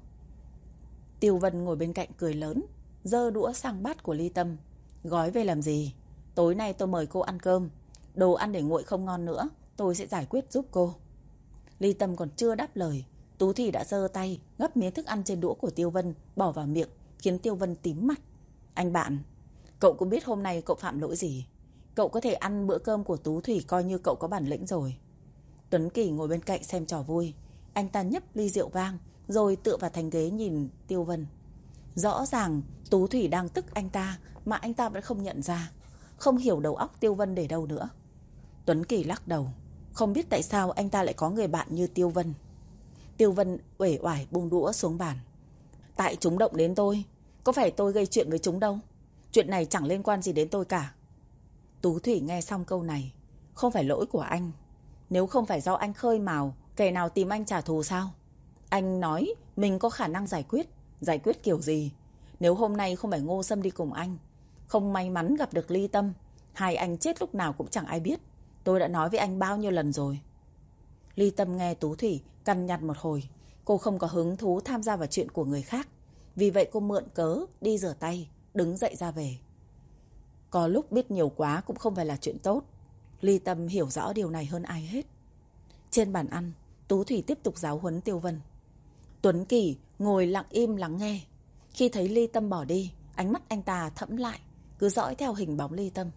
Tiêu Vân ngồi bên cạnh cười lớn, giơ đũa sang bát của Ly Tâm. Gói về làm gì? Tối nay tôi mời cô ăn cơm. Đồ ăn để nguội không ngon nữa, tôi sẽ giải quyết giúp cô. Ly Tâm còn chưa đáp lời, Tú Thủy đã giơ tay gắp miếng thức ăn trên đũa của Tiêu Vân bỏ vào miệng, khiến Tiêu Vân tím mặt. Anh bạn, cậu cũng biết hôm nay cậu phạm lỗi gì. Cậu có thể ăn bữa cơm của Tú Thủy coi như cậu có bản lĩnh rồi. Tuấn Kỳ ngồi bên cạnh xem trò vui. Anh ta nhấp ly rượu vang rồi tựa vào thành ghế nhìn Tiêu Vân. Rõ ràng Tú Thủy đang tức anh ta mà anh ta vẫn không nhận ra. Không hiểu đầu óc Tiêu Vân để đâu nữa. Tuấn Kỳ lắc đầu, không biết tại sao anh ta lại có người bạn như Tiêu Vân. Tiêu Vân uể oải buông đũa xuống bàn. Tại chúng động đến tôi, có phải tôi gây chuyện với chúng đâu. Chuyện này chẳng liên quan gì đến tôi cả. Tú Thủy nghe xong câu này, không phải lỗi của anh. Nếu không phải do anh khơi mào, kẻ nào tìm anh trả thù sao? Anh nói mình có khả năng giải quyết kiểu gì? Nếu hôm nay không phải Ngô Sâm đi cùng anh, không may mắn gặp được Ly Tâm, hai anh chết lúc nào cũng chẳng ai biết. Tôi đã nói với anh bao nhiêu lần rồi. Ly Tâm nghe Tú Thủy cằn nhằn một hồi. Cô không có hứng thú tham gia vào chuyện của người khác. Vì vậy cô mượn cớ đi rửa tay, đứng dậy ra về. Có lúc biết nhiều quá cũng không phải là chuyện tốt. Ly Tâm hiểu rõ điều này hơn ai hết. Trên bàn ăn, Tú Thủy tiếp tục giáo huấn Tiêu Vân. Tuấn Kỳ ngồi lặng im lắng nghe. Khi thấy Ly Tâm bỏ đi, ánh mắt anh ta thẫm lại, cứ dõi theo hình bóng Ly Tâm.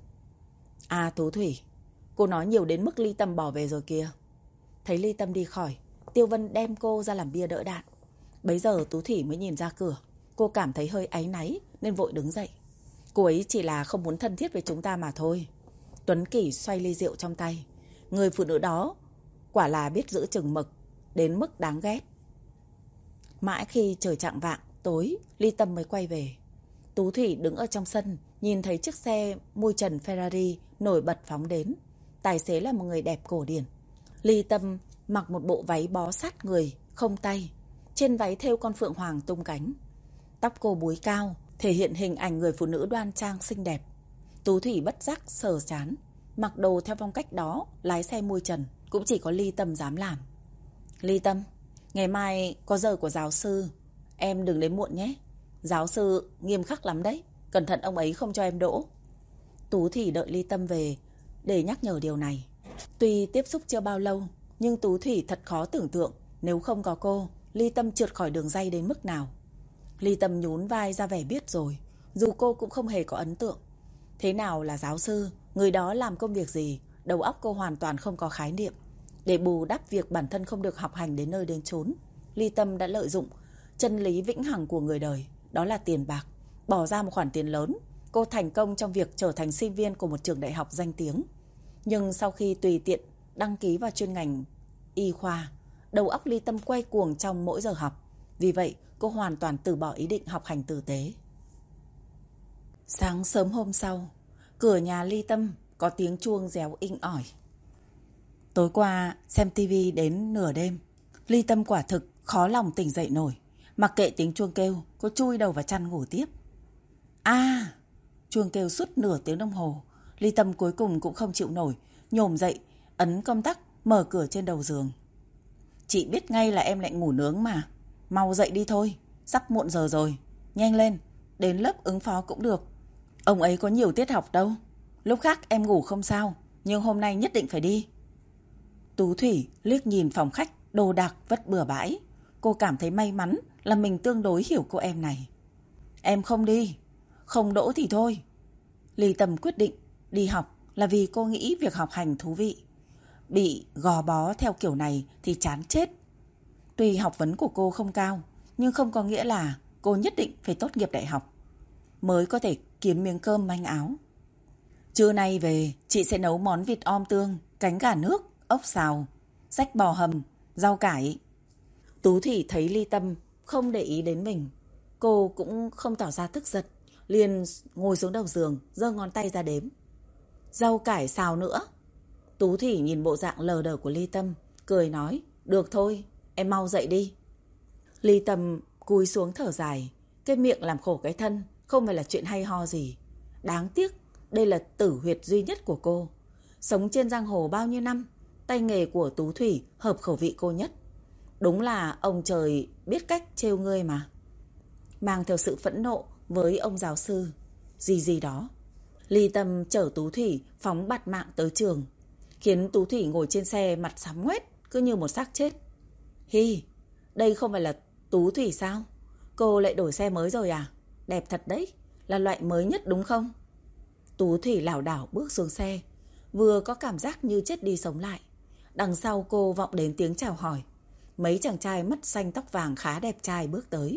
À Tú Thủy, cô nói nhiều đến mức Ly Tâm bỏ về rồi kìa. Thấy Ly Tâm đi khỏi, Tiêu Vân đem cô ra làm bia đỡ đạn. Bấy giờ Tú Thủy mới nhìn ra cửa. Cô cảm thấy hơi áy náy nên vội đứng dậy. Cô ấy chỉ là không muốn thân thiết với chúng ta mà thôi. Tuấn Kỳ xoay ly rượu trong tay. Người phụ nữ đó quả là biết giữ chừng mực, đến mức đáng ghét. Mãi khi trời chạng vạng tối, Ly Tâm mới quay về. Tú Thủy đứng ở trong sân, nhìn thấy chiếc xe mui trần Ferrari nổi bật phóng đến. Tài xế là một người đẹp cổ điển. Ly Tâm mặc một bộ váy bó sát người, không tay. Trên váy thêu con phượng hoàng tung cánh. Tóc cô búi cao, thể hiện hình ảnh người phụ nữ đoan trang xinh đẹp. Tú Thủy bất giác sờ chán. Mặc đồ theo phong cách đó, lái xe mui trần, cũng chỉ có Ly Tâm dám làm. Ly Tâm, ngày mai có giờ của giáo sư, em đừng đến muộn nhé. Giáo sư nghiêm khắc lắm đấy, cẩn thận ông ấy không cho em đỗ. Tú Thủy đợi Ly Tâm về để nhắc nhở điều này. Tuy tiếp xúc chưa bao lâu, nhưng Tú Thủy thật khó tưởng tượng nếu không có cô, Ly Tâm trượt khỏi đường ray đến mức nào. Ly Tâm nhún vai ra vẻ biết rồi, dù cô cũng không hề có ấn tượng. Thế nào là giáo sư, người đó làm công việc gì, đầu óc cô hoàn toàn không có khái niệm. Để bù đắp việc bản thân không được học hành đến nơi đến chốn, Ly Tâm đã lợi dụng chân lý vĩnh hằng của người đời, đó là tiền bạc. Bỏ ra một khoản tiền lớn, cô thành công trong việc trở thành sinh viên của một trường đại học danh tiếng. Nhưng sau khi tùy tiện đăng ký vào chuyên ngành y khoa, đầu óc Ly Tâm quay cuồng trong mỗi giờ học. Vì vậy, cô hoàn toàn từ bỏ ý định học hành tử tế. Sáng sớm hôm sau, cửa nhà Ly Tâm có tiếng chuông réo inh ỏi. Tối qua xem tivi đến nửa đêm, Ly Tâm quả thực khó lòng tỉnh dậy nổi. Mặc kệ tiếng chuông kêu, cô chui đầu vào chăn ngủ tiếp. Chuông kêu suốt nửa tiếng đồng hồ. Ly Tâm cuối cùng cũng không chịu nổi, nhổm dậy, ấn công tắc, mở cửa trên đầu giường. Chị biết ngay là em lại ngủ nướng mà. Mau dậy đi thôi, sắp muộn giờ rồi. Nhanh lên, đến lớp ứng phó cũng được. Ông ấy có nhiều tiết học đâu. Lúc khác em ngủ không sao, nhưng hôm nay nhất định phải đi. Tú Thủy liếc nhìn phòng khách, đồ đạc vất bừa bãi. Cô cảm thấy may mắn là mình tương đối hiểu cô em này. Em không đi, không đỗ thì thôi. Ly Tâm quyết định đi học là vì cô nghĩ việc học hành thú vị. Bị gò bó theo kiểu này thì chán chết. Tuy học vấn của cô không cao, nhưng không có nghĩa là cô nhất định phải tốt nghiệp đại học mới có thể kiếm miếng cơm manh áo. Trưa nay về, chị sẽ nấu món vịt om tương, cánh gà nước, ốc xào, rách bò hầm, rau cải. Tú Thủy thấy Ly Tâm không để ý đến mình, cô cũng không tỏ ra tức giận, liền ngồi xuống đầu giường, giơ ngón tay ra đếm. Rau cải xào nữa. Tú Thủy nhìn bộ dạng lờ đờ của Ly Tâm, cười nói, được thôi, em mau dậy đi. Ly Tâm cúi xuống thở dài, cái miệng làm khổ cái thân, không phải là chuyện hay ho gì. Đáng tiếc, đây là tử huyệt duy nhất của cô. Sống trên giang hồ bao nhiêu năm, tay nghề của Tú Thủy hợp khẩu vị cô nhất. Đúng là ông trời biết cách trêu ngươi mà. Mang theo sự phẫn nộ với ông giáo sư gì đó, Ly Tâm chở Tú Thủy phóng bạt mạng tới trường, khiến Tú Thủy ngồi trên xe mặt xám ngoét, cứ như một xác chết. Hi, đây không phải là Tú Thủy sao? Cô lại đổi xe mới rồi à? Đẹp thật đấy, là loại mới nhất đúng không? Tú Thủy lảo đảo bước xuống xe, vừa có cảm giác như chết đi sống lại. Đằng sau cô vọng đến tiếng chào hỏi. Mấy chàng trai mắt xanh tóc vàng khá đẹp trai bước tới.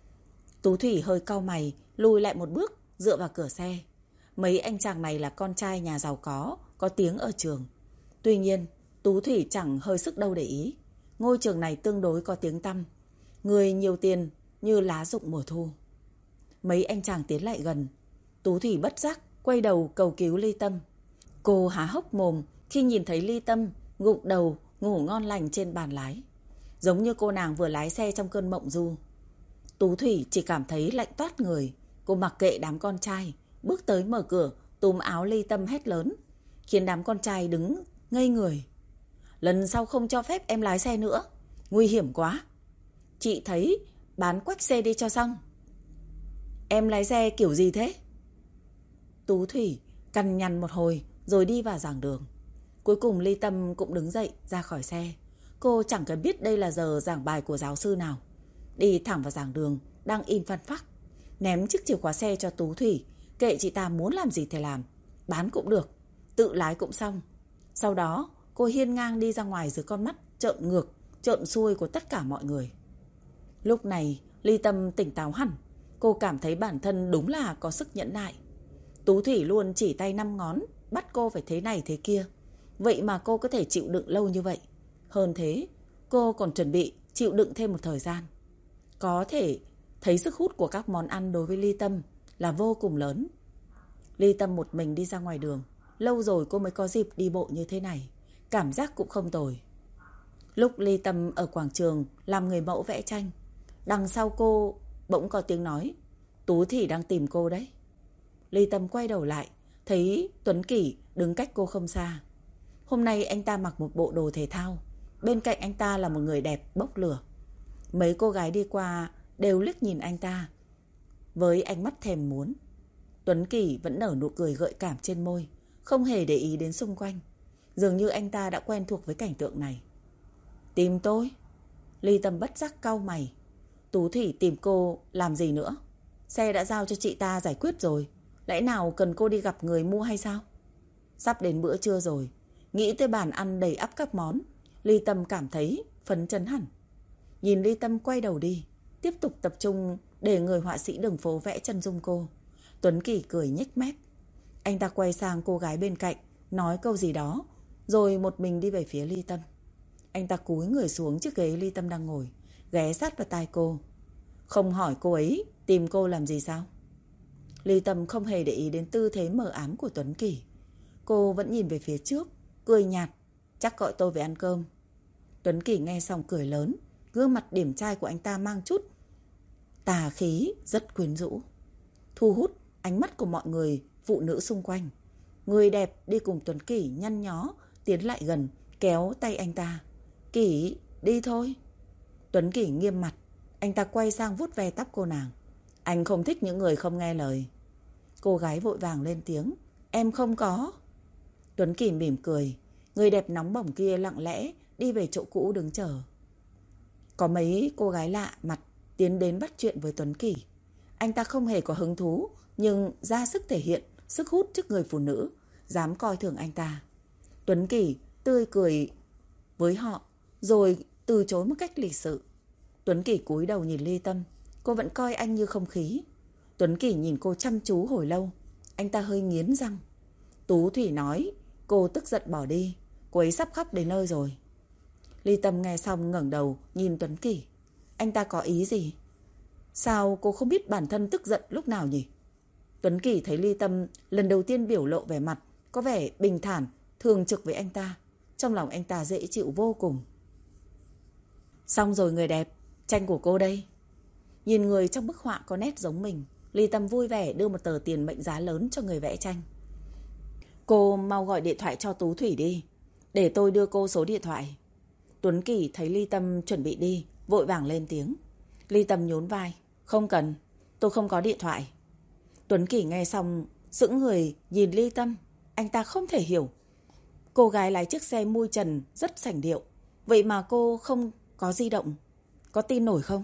Tú Thủy hơi cau mày, lùi lại một bước, dựa vào cửa xe. Mấy anh chàng này là con trai nhà giàu có tiếng ở trường. Tuy nhiên, Tú Thủy chẳng hơi sức đâu để ý. Ngôi trường này tương đối có tiếng tăm, người nhiều tiền như lá rụng mùa thu. Mấy anh chàng tiến lại gần, Tú Thủy bất giác quay đầu cầu cứu Ly Tâm. Cô há hốc mồm khi nhìn thấy Ly Tâm gục đầu ngủ ngon lành trên bàn lái, giống như cô nàng vừa lái xe trong cơn mộng du. Tú Thủy chỉ cảm thấy lạnh toát người. Cô mặc kệ đám con trai, bước tới mở cửa, túm áo Ly Tâm hét lớn, khiến đám con trai đứng ngây người. Lần sau không cho phép em lái xe nữa, nguy hiểm quá. Chị thấy bán quách xe đi cho xong. Em lái xe kiểu gì thế? Tú Thủy cằn nhằn một hồi rồi đi vào giảng đường. Cuối cùng Ly Tâm cũng đứng dậy ra khỏi xe. Cô chẳng cần biết đây là giờ giảng bài của giáo sư nào, đi thẳng vào giảng đường đang im phăng phắc, ném chiếc chìa khóa xe cho Tú Thủy, kệ chị ta muốn làm gì thì làm, bán cũng được, tự lái cũng xong. Sau đó cô hiên ngang đi ra ngoài dưới con mắt trợn ngược trợn xuôi của tất cả mọi người. Lúc này Ly Tâm tỉnh táo hẳn. Cô cảm thấy bản thân đúng là có sức nhẫn nại. Tú Thủy luôn chỉ tay 5 ngón, bắt cô phải thế này thế kia. Vậy mà cô có thể chịu đựng lâu như vậy. Hơn thế, cô còn chuẩn bị chịu đựng thêm một thời gian. Có thể thấy sức hút của các món ăn đối với Ly Tâm là vô cùng lớn. Ly Tâm một mình đi ra ngoài đường. Lâu rồi cô mới có dịp đi bộ như thế này, cảm giác cũng không tồi. Lúc Ly Tâm ở quảng trường làm người mẫu vẽ tranh, đằng sau cô bỗng có tiếng nói, Tú Thủy đang tìm cô đấy. Ly Tâm quay đầu lại, thấy Tuấn Kỷ đứng cách cô không xa. Hôm nay anh ta mặc một bộ đồ thể thao, bên cạnh anh ta là một người đẹp bốc lửa. Mấy cô gái đi qua đều liếc nhìn anh ta với ánh mắt thèm muốn. Tuấn Kỷ vẫn nở nụ cười gợi cảm trên môi, không hề để ý đến xung quanh. Dường như anh ta đã quen thuộc với cảnh tượng này. Tìm tôi? Ly Tâm bất giác cau mày. Tú Thủy tìm cô làm gì nữa? Xe đã giao cho chị ta giải quyết rồi, lẽ nào cần cô đi gặp người mua hay sao? Sắp đến bữa trưa rồi, Nghĩ tới bàn ăn đầy ắp các món, Ly Tâm cảm thấy phấn chấn hẳn. Nhìn Ly Tâm quay đầu đi, tiếp tục tập trung để người họa sĩ đường phố vẽ chân dung cô. Tuấn Kỳ cười nhếch mép. Anh ta quay sang cô gái bên cạnh, nói câu gì đó, rồi một mình đi về phía Ly Tâm. Anh ta cúi người xuống chiếc ghế Ly Tâm đang ngồi, ghé sát vào tai cô. Không hỏi cô ấy tìm cô làm gì sao? Ly Tâm không hề để ý đến tư thế mờ ám của Tuấn Kỳ. Cô vẫn nhìn về phía trước, cười nhạt. Chắc gọi tôi về ăn cơm. Tuấn Kỳ nghe xong cười lớn. Gương mặt điển trai của anh ta mang chút tà khí, rất quyến rũ, thu hút ánh mắt của mọi người phụ nữ xung quanh. Người đẹp đi cùng Tuấn Kỳ nhăn nhó tiến lại gần, kéo tay anh ta. Kỳ, đi thôi. Tuấn Kỳ nghiêm mặt. Anh ta quay sang vuốt ve tóc cô nàng. Anh không thích những người không nghe lời. Cô gái vội vàng lên tiếng. Em không có. Tuấn Kỳ mỉm cười. Người đẹp nóng bỏng kia lặng lẽ đi về chỗ cũ đứng chờ. Có mấy cô gái lạ mặt tiến đến bắt chuyện với Tuấn Kỳ. Anh ta không hề có hứng thú, nhưng ra sức thể hiện sức hút trước người phụ nữ dám coi thường anh ta. Tuấn Kỳ tươi cười với họ, rồi từ chối một cách lịch sự. Tuấn Kỳ cúi đầu nhìn Ly Tâm. Cô vẫn coi anh như không khí. Tuấn Kỳ nhìn cô chăm chú hồi lâu. Anh ta hơi nghiến răng. Tú Thủy nói cô tức giận bỏ đi. Cô ấy sắp khóc đến nơi rồi. Ly Tâm nghe xong ngẩng đầu nhìn Tuấn Kỳ. Anh ta có ý gì? Sao cô không biết bản thân tức giận lúc nào nhỉ? Tuấn Kỳ thấy Ly Tâm lần đầu tiên biểu lộ vẻ mặt có vẻ bình thản, thường trực với anh ta. Trong lòng anh ta dễ chịu vô cùng. Xong rồi người đẹp, tranh của cô đây. Nhìn người trong bức họa có nét giống mình, Ly Tâm vui vẻ đưa một tờ tiền mệnh giá lớn cho người vẽ tranh. Cô mau gọi điện thoại cho Tú Thủy đi, để tôi đưa cô số điện thoại. Tuấn Kỳ thấy Ly Tâm chuẩn bị đi, vội vàng lên tiếng. Ly Tâm nhún vai. Không cần, tôi không có điện thoại. Tuấn Kỳ nghe xong sững người nhìn Ly Tâm. Anh ta không thể hiểu. Cô gái lái chiếc xe mui trần rất sành điệu, vậy mà cô không có di động. Có tin nổi không?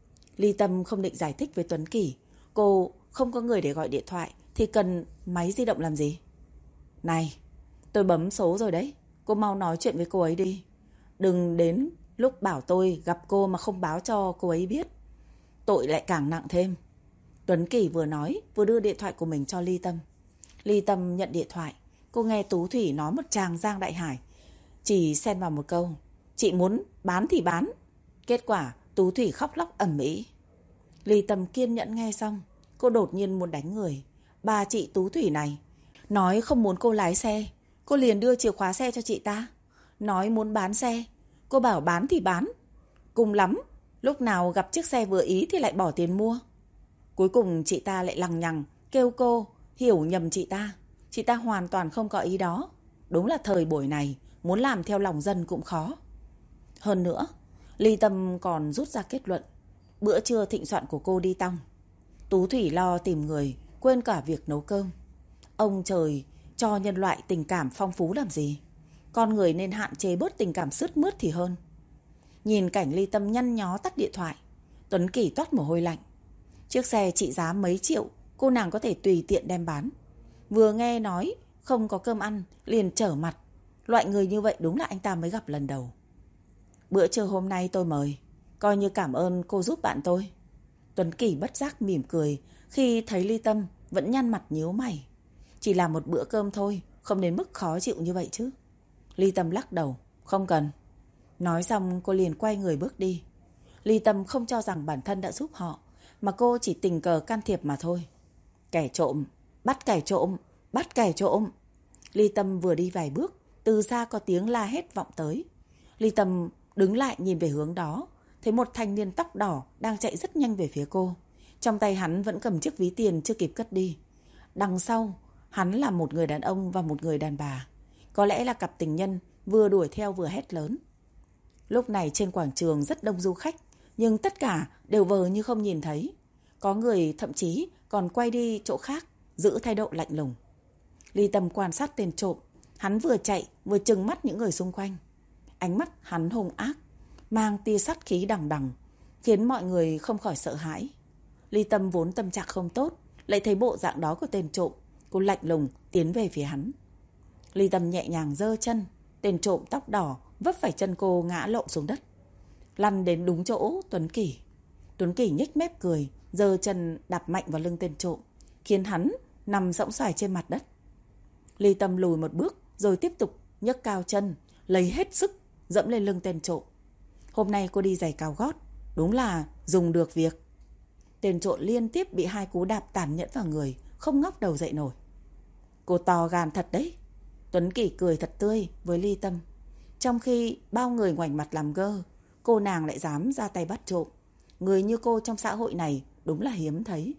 Ly Tâm không định giải thích với Tuấn Kỳ. Cô không có người để gọi điện thoại thì cần máy di động làm gì? Này, tôi bấm số rồi đấy. Cô mau nói chuyện với cô ấy đi. Đừng đến lúc bảo tôi gặp cô mà không báo cho cô ấy biết. Tội lại càng nặng thêm. Tuấn Kỳ vừa nói vừa đưa điện thoại của mình cho Ly Tâm. Ly Tâm nhận điện thoại. Cô nghe Tú Thủy nói một tràng giang đại hải, chỉ xen vào một câu. Chị muốn bán thì bán. Kết quả Tú Thủy khóc lóc ầm ĩ. Ly Tâm kiên nhẫn nghe xong, cô đột nhiên muốn đánh người. Bà chị Tú Thủy này nói không muốn cô lái xe, cô liền đưa chìa khóa xe cho chị ta. Nói muốn bán xe, cô bảo bán thì bán. Cùng lắm, lúc nào gặp chiếc xe vừa ý thì lại bỏ tiền mua. Cuối cùng chị ta lại lằng nhằng kêu cô hiểu nhầm chị ta. Chị ta hoàn toàn không có ý đó. Đúng là thời buổi này muốn làm theo lòng dân cũng khó. Hơn nữa, Ly Tâm còn rút ra kết luận. Bữa trưa thịnh soạn của cô đi tong. Tú Thủy lo tìm người, quên cả việc nấu cơm. Ông trời cho nhân loại tình cảm phong phú làm gì? Con người nên hạn chế bớt tình cảm sướt mướt thì hơn. Nhìn cảnh Ly Tâm nhăn nhó tắt điện thoại, Tuấn Kỳ toát mồ hôi lạnh. Chiếc xe trị giá mấy triệu, cô nàng có thể tùy tiện đem bán. Vừa nghe nói không có cơm ăn, liền trở mặt. Loại người như vậy đúng là anh ta mới gặp lần đầu. Bữa trưa hôm nay tôi mời, coi như cảm ơn cô giúp bạn tôi. Tuấn Kỳ bất giác mỉm cười khi thấy Ly Tâm vẫn nhăn mặt nhíu mày. Chỉ là một bữa cơm thôi, không đến mức khó chịu như vậy chứ. Ly Tâm lắc đầu. Không cần. Nói xong cô liền quay người bước đi. Ly Tâm không cho rằng bản thân đã giúp họ, mà cô chỉ tình cờ can thiệp mà thôi. Kẻ trộm, bắt kẻ trộm, bắt kẻ trộm. Ly Tâm vừa đi vài bước, từ xa có tiếng la hét vọng tới. Ly Tâm đứng lại nhìn về hướng đó, thấy một thanh niên tóc đỏ đang chạy rất nhanh về phía cô. Trong tay hắn vẫn cầm chiếc ví tiền chưa kịp cất đi. Đằng sau, hắn là một người đàn ông và một người đàn bà. Có lẽ là cặp tình nhân vừa đuổi theo vừa hét lớn. Lúc này trên quảng trường rất đông du khách, nhưng tất cả đều vờ như không nhìn thấy. Có người thậm chí còn quay đi chỗ khác, giữ thái độ lạnh lùng. Ly Tâm quan sát tên trộm. Hắn vừa chạy vừa trừng mắt những người xung quanh. Ánh mắt hắn hung ác, mang tia sát khí đằng đằng, khiến mọi người không khỏi sợ hãi. Ly Tâm vốn tâm trạng không tốt, lại thấy bộ dạng đó của tên trộm. Cô lạnh lùng tiến về phía hắn. Ly Tâm nhẹ nhàng giơ chân, tên trộm tóc đỏ vấp phải chân cô ngã lộn xuống đất, lăn đến đúng chỗ Tuấn Kỷ. Tuấn Kỷ nhếch mép cười, giơ chân đạp mạnh vào lưng tên trộm, khiến hắn nằm sõng soài trên mặt đất. Ly Tâm lùi một bước rồi tiếp tục nhấc cao chân, lấy hết sức dẫm lên lưng tên trộm. Hôm nay cô đi giày cao gót, đúng là dùng được việc. Tên trộm liên tiếp bị 2 cú đạp tàn nhẫn vào người, không ngóc đầu dậy nổi. Cô to gan thật đấy. Tuấn Kỷ cười thật tươi với Ly Tâm. Trong khi bao người ngoảnh mặt làm gơ, cô nàng lại dám ra tay bắt trộm. Người như cô trong xã hội này đúng là hiếm thấy.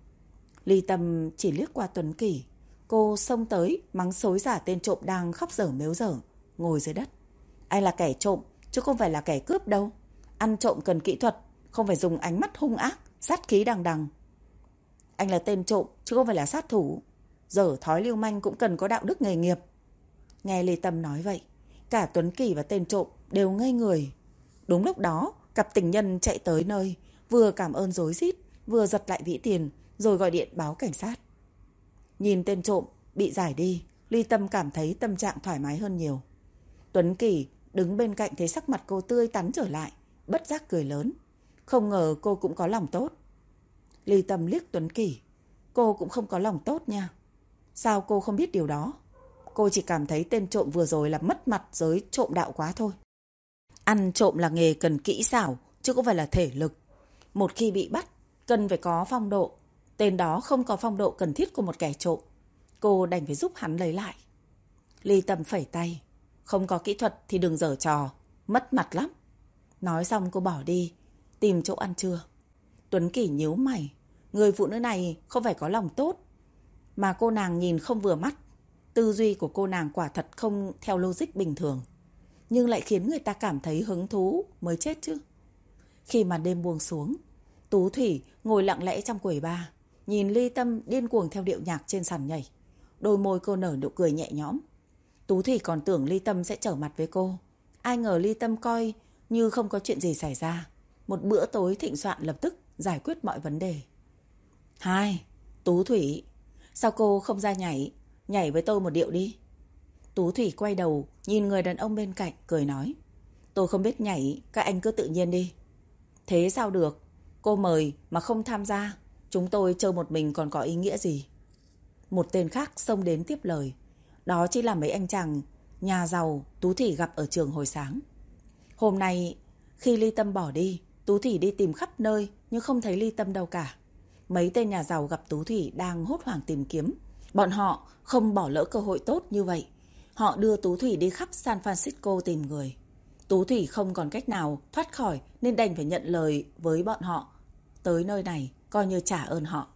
Ly Tâm chỉ liếc qua Tuấn Kỷ. Cô xông tới mắng xối xả tên trộm đang khóc dở mếu dở, ngồi dưới đất. Anh là kẻ trộm chứ không phải là kẻ cướp đâu. Ăn trộm cần kỹ thuật, không phải dùng ánh mắt hung ác, sát khí đằng đằng. Anh là tên trộm chứ không phải là sát thủ. Dở thói lưu manh cũng cần có đạo đức nghề nghiệp. Nghe Ly Tâm nói vậy, cả Tuấn Kỷ và tên trộm đều ngây người. Đúng lúc đó, cặp tình nhân chạy tới nơi, vừa cảm ơn rối rít, vừa giật lại ví tiền, rồi gọi điện báo cảnh sát. Nhìn tên trộm bị giải đi, Ly Tâm cảm thấy tâm trạng thoải mái hơn nhiều. Tuấn Kỷ đứng bên cạnh thấy sắc mặt cô tươi tắn trở lại, bất giác cười lớn. Không ngờ cô cũng có lòng tốt. Ly Tâm liếc Tuấn Kỷ. Cô cũng không có lòng tốt nha. Sao cô không biết điều đó? Cô chỉ cảm thấy tên trộm vừa rồi là mất mặt giới trộm đạo quá thôi. Ăn trộm là nghề cần kỹ xảo, chứ không phải là thể lực. Một khi bị bắt, cần phải có phong độ. Tên đó không có phong độ cần thiết của một kẻ trộm. Cô đành phải giúp hắn lấy lại. Ly Tâm phẩy tay. Không có kỹ thuật thì đừng giở trò, mất mặt lắm. Nói xong cô bỏ đi, tìm chỗ ăn trưa. Tuấn Kỷ nhíu mày. Người phụ nữ này không phải có lòng tốt, mà cô nàng nhìn không vừa mắt. Tư duy của cô nàng quả thật không theo logic bình thường, nhưng lại khiến người ta cảm thấy hứng thú mới chết chứ. Khi mà đêm buông xuống, Tú Thủy ngồi lặng lẽ trong quầy bar, nhìn Ly Tâm điên cuồng theo điệu nhạc trên sàn nhảy. Đôi môi cô nở nụ cười nhẹ nhõm. Tú Thủy còn tưởng Ly Tâm sẽ trở mặt với cô. Ai ngờ Ly Tâm coi như không có chuyện gì xảy ra. Một bữa tối thịnh soạn lập tức giải quyết mọi vấn đề. Hai, Tú Thủy, sao cô không ra nhảy với tôi một điệu đi. Tú Thủy quay đầu nhìn người đàn ông bên cạnh, cười nói. Tôi không biết nhảy, các anh cứ tự nhiên đi. Thế sao được, cô mời mà không tham gia, chúng tôi chơi một mình còn có ý nghĩa gì. Một tên khác xông đến tiếp lời. Đó chỉ là mấy anh chàng nhà giàu Tú Thủy gặp ở trường hồi sáng. Hôm nay khi Ly Tâm bỏ đi, Tú Thủy đi tìm khắp nơi nhưng không thấy Ly Tâm đâu cả. Mấy tên nhà giàu gặp Tú Thủy đang hốt hoảng tìm kiếm. Bọn họ không bỏ lỡ cơ hội tốt như vậy. Họ đưa Tú Thủy đi khắp San Francisco tìm người. Tú Thủy không còn cách nào thoát khỏi nên đành phải nhận lời với bọn họ tới nơi này, coi như trả ơn họ.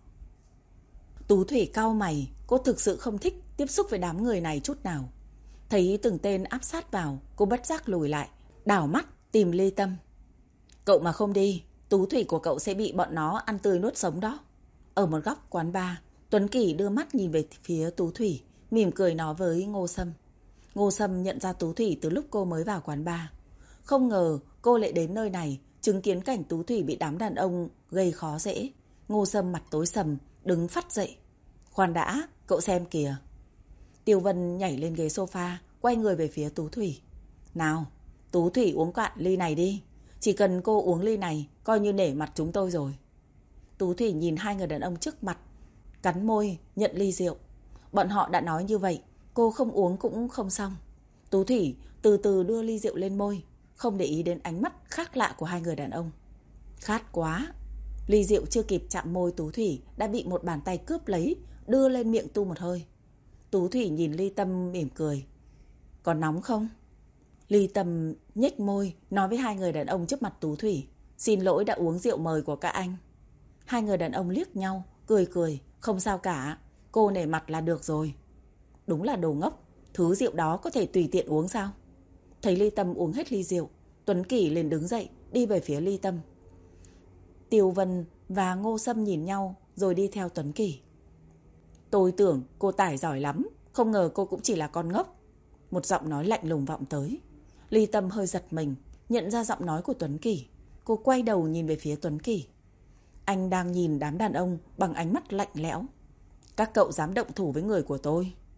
Tú Thủy cau mày, cô thực sự không thích tiếp xúc với đám người này chút nào. Thấy từng tên áp sát vào, cô bất giác lùi lại, đảo mắt tìm Ly Tâm. Cậu mà không đi, Tú Thủy của cậu sẽ bị bọn nó ăn tươi nuốt sống đó. Ở một góc quán bar, Tuấn Kỷ đưa mắt nhìn về phía Tú Thủy, mỉm cười nói với Ngô Sâm. Ngô Sâm nhận ra Tú Thủy từ lúc cô mới vào quán bar. Không ngờ cô lại đến nơi này, chứng kiến cảnh Tú Thủy bị đám đàn ông gây khó dễ. Ngô Sâm mặt tối sầm, đứng phắt dậy. Khoan đã, cậu xem kìa. Tiêu Vân nhảy lên ghế sofa, quay người về phía Tú Thủy. Nào, Tú Thủy uống cạn ly này đi. Chỉ cần cô uống ly này, coi như nể mặt chúng tôi rồi. Tú Thủy nhìn hai người đàn ông trước mặt, cắn môi, nhận ly rượu. Bọn họ đã nói như vậy, cô không uống cũng không xong. Tú Thủy từ từ đưa ly rượu lên môi, không để ý đến ánh mắt khác lạ của hai người đàn ông. Khát quá. Ly rượu chưa kịp chạm môi Tú Thủy đã bị một bàn tay cướp lấy, đưa lên miệng tu một hơi. Tú Thủy nhìn Ly Tâm mỉm cười. Còn nóng không? Ly Tâm nhếch môi, nói với hai người đàn ông trước mặt Tú Thủy. Xin lỗi đã uống rượu mời của các anh. Hai người đàn ông liếc nhau, cười cười. Không sao cả, cô nể mặt là được rồi. Đúng là đồ ngốc, thứ rượu đó có thể tùy tiện uống sao? Thấy Ly Tâm uống hết ly rượu, Tuấn Kỷ liền đứng dậy, đi về phía Ly Tâm. Tiêu Vân và Ngô Sâm nhìn nhau rồi đi theo Tuấn Kỷ. Tôi tưởng cô tài giỏi lắm, không ngờ cô cũng chỉ là con ngốc. Một giọng nói lạnh lùng vọng tới. Ly Tâm hơi giật mình, nhận ra giọng nói của Tuấn Kỷ. Cô quay đầu nhìn về phía Tuấn Kỷ. Anh đang nhìn đám đàn ông bằng ánh mắt lạnh lẽo. Các cậu dám động thủ với người của tôi?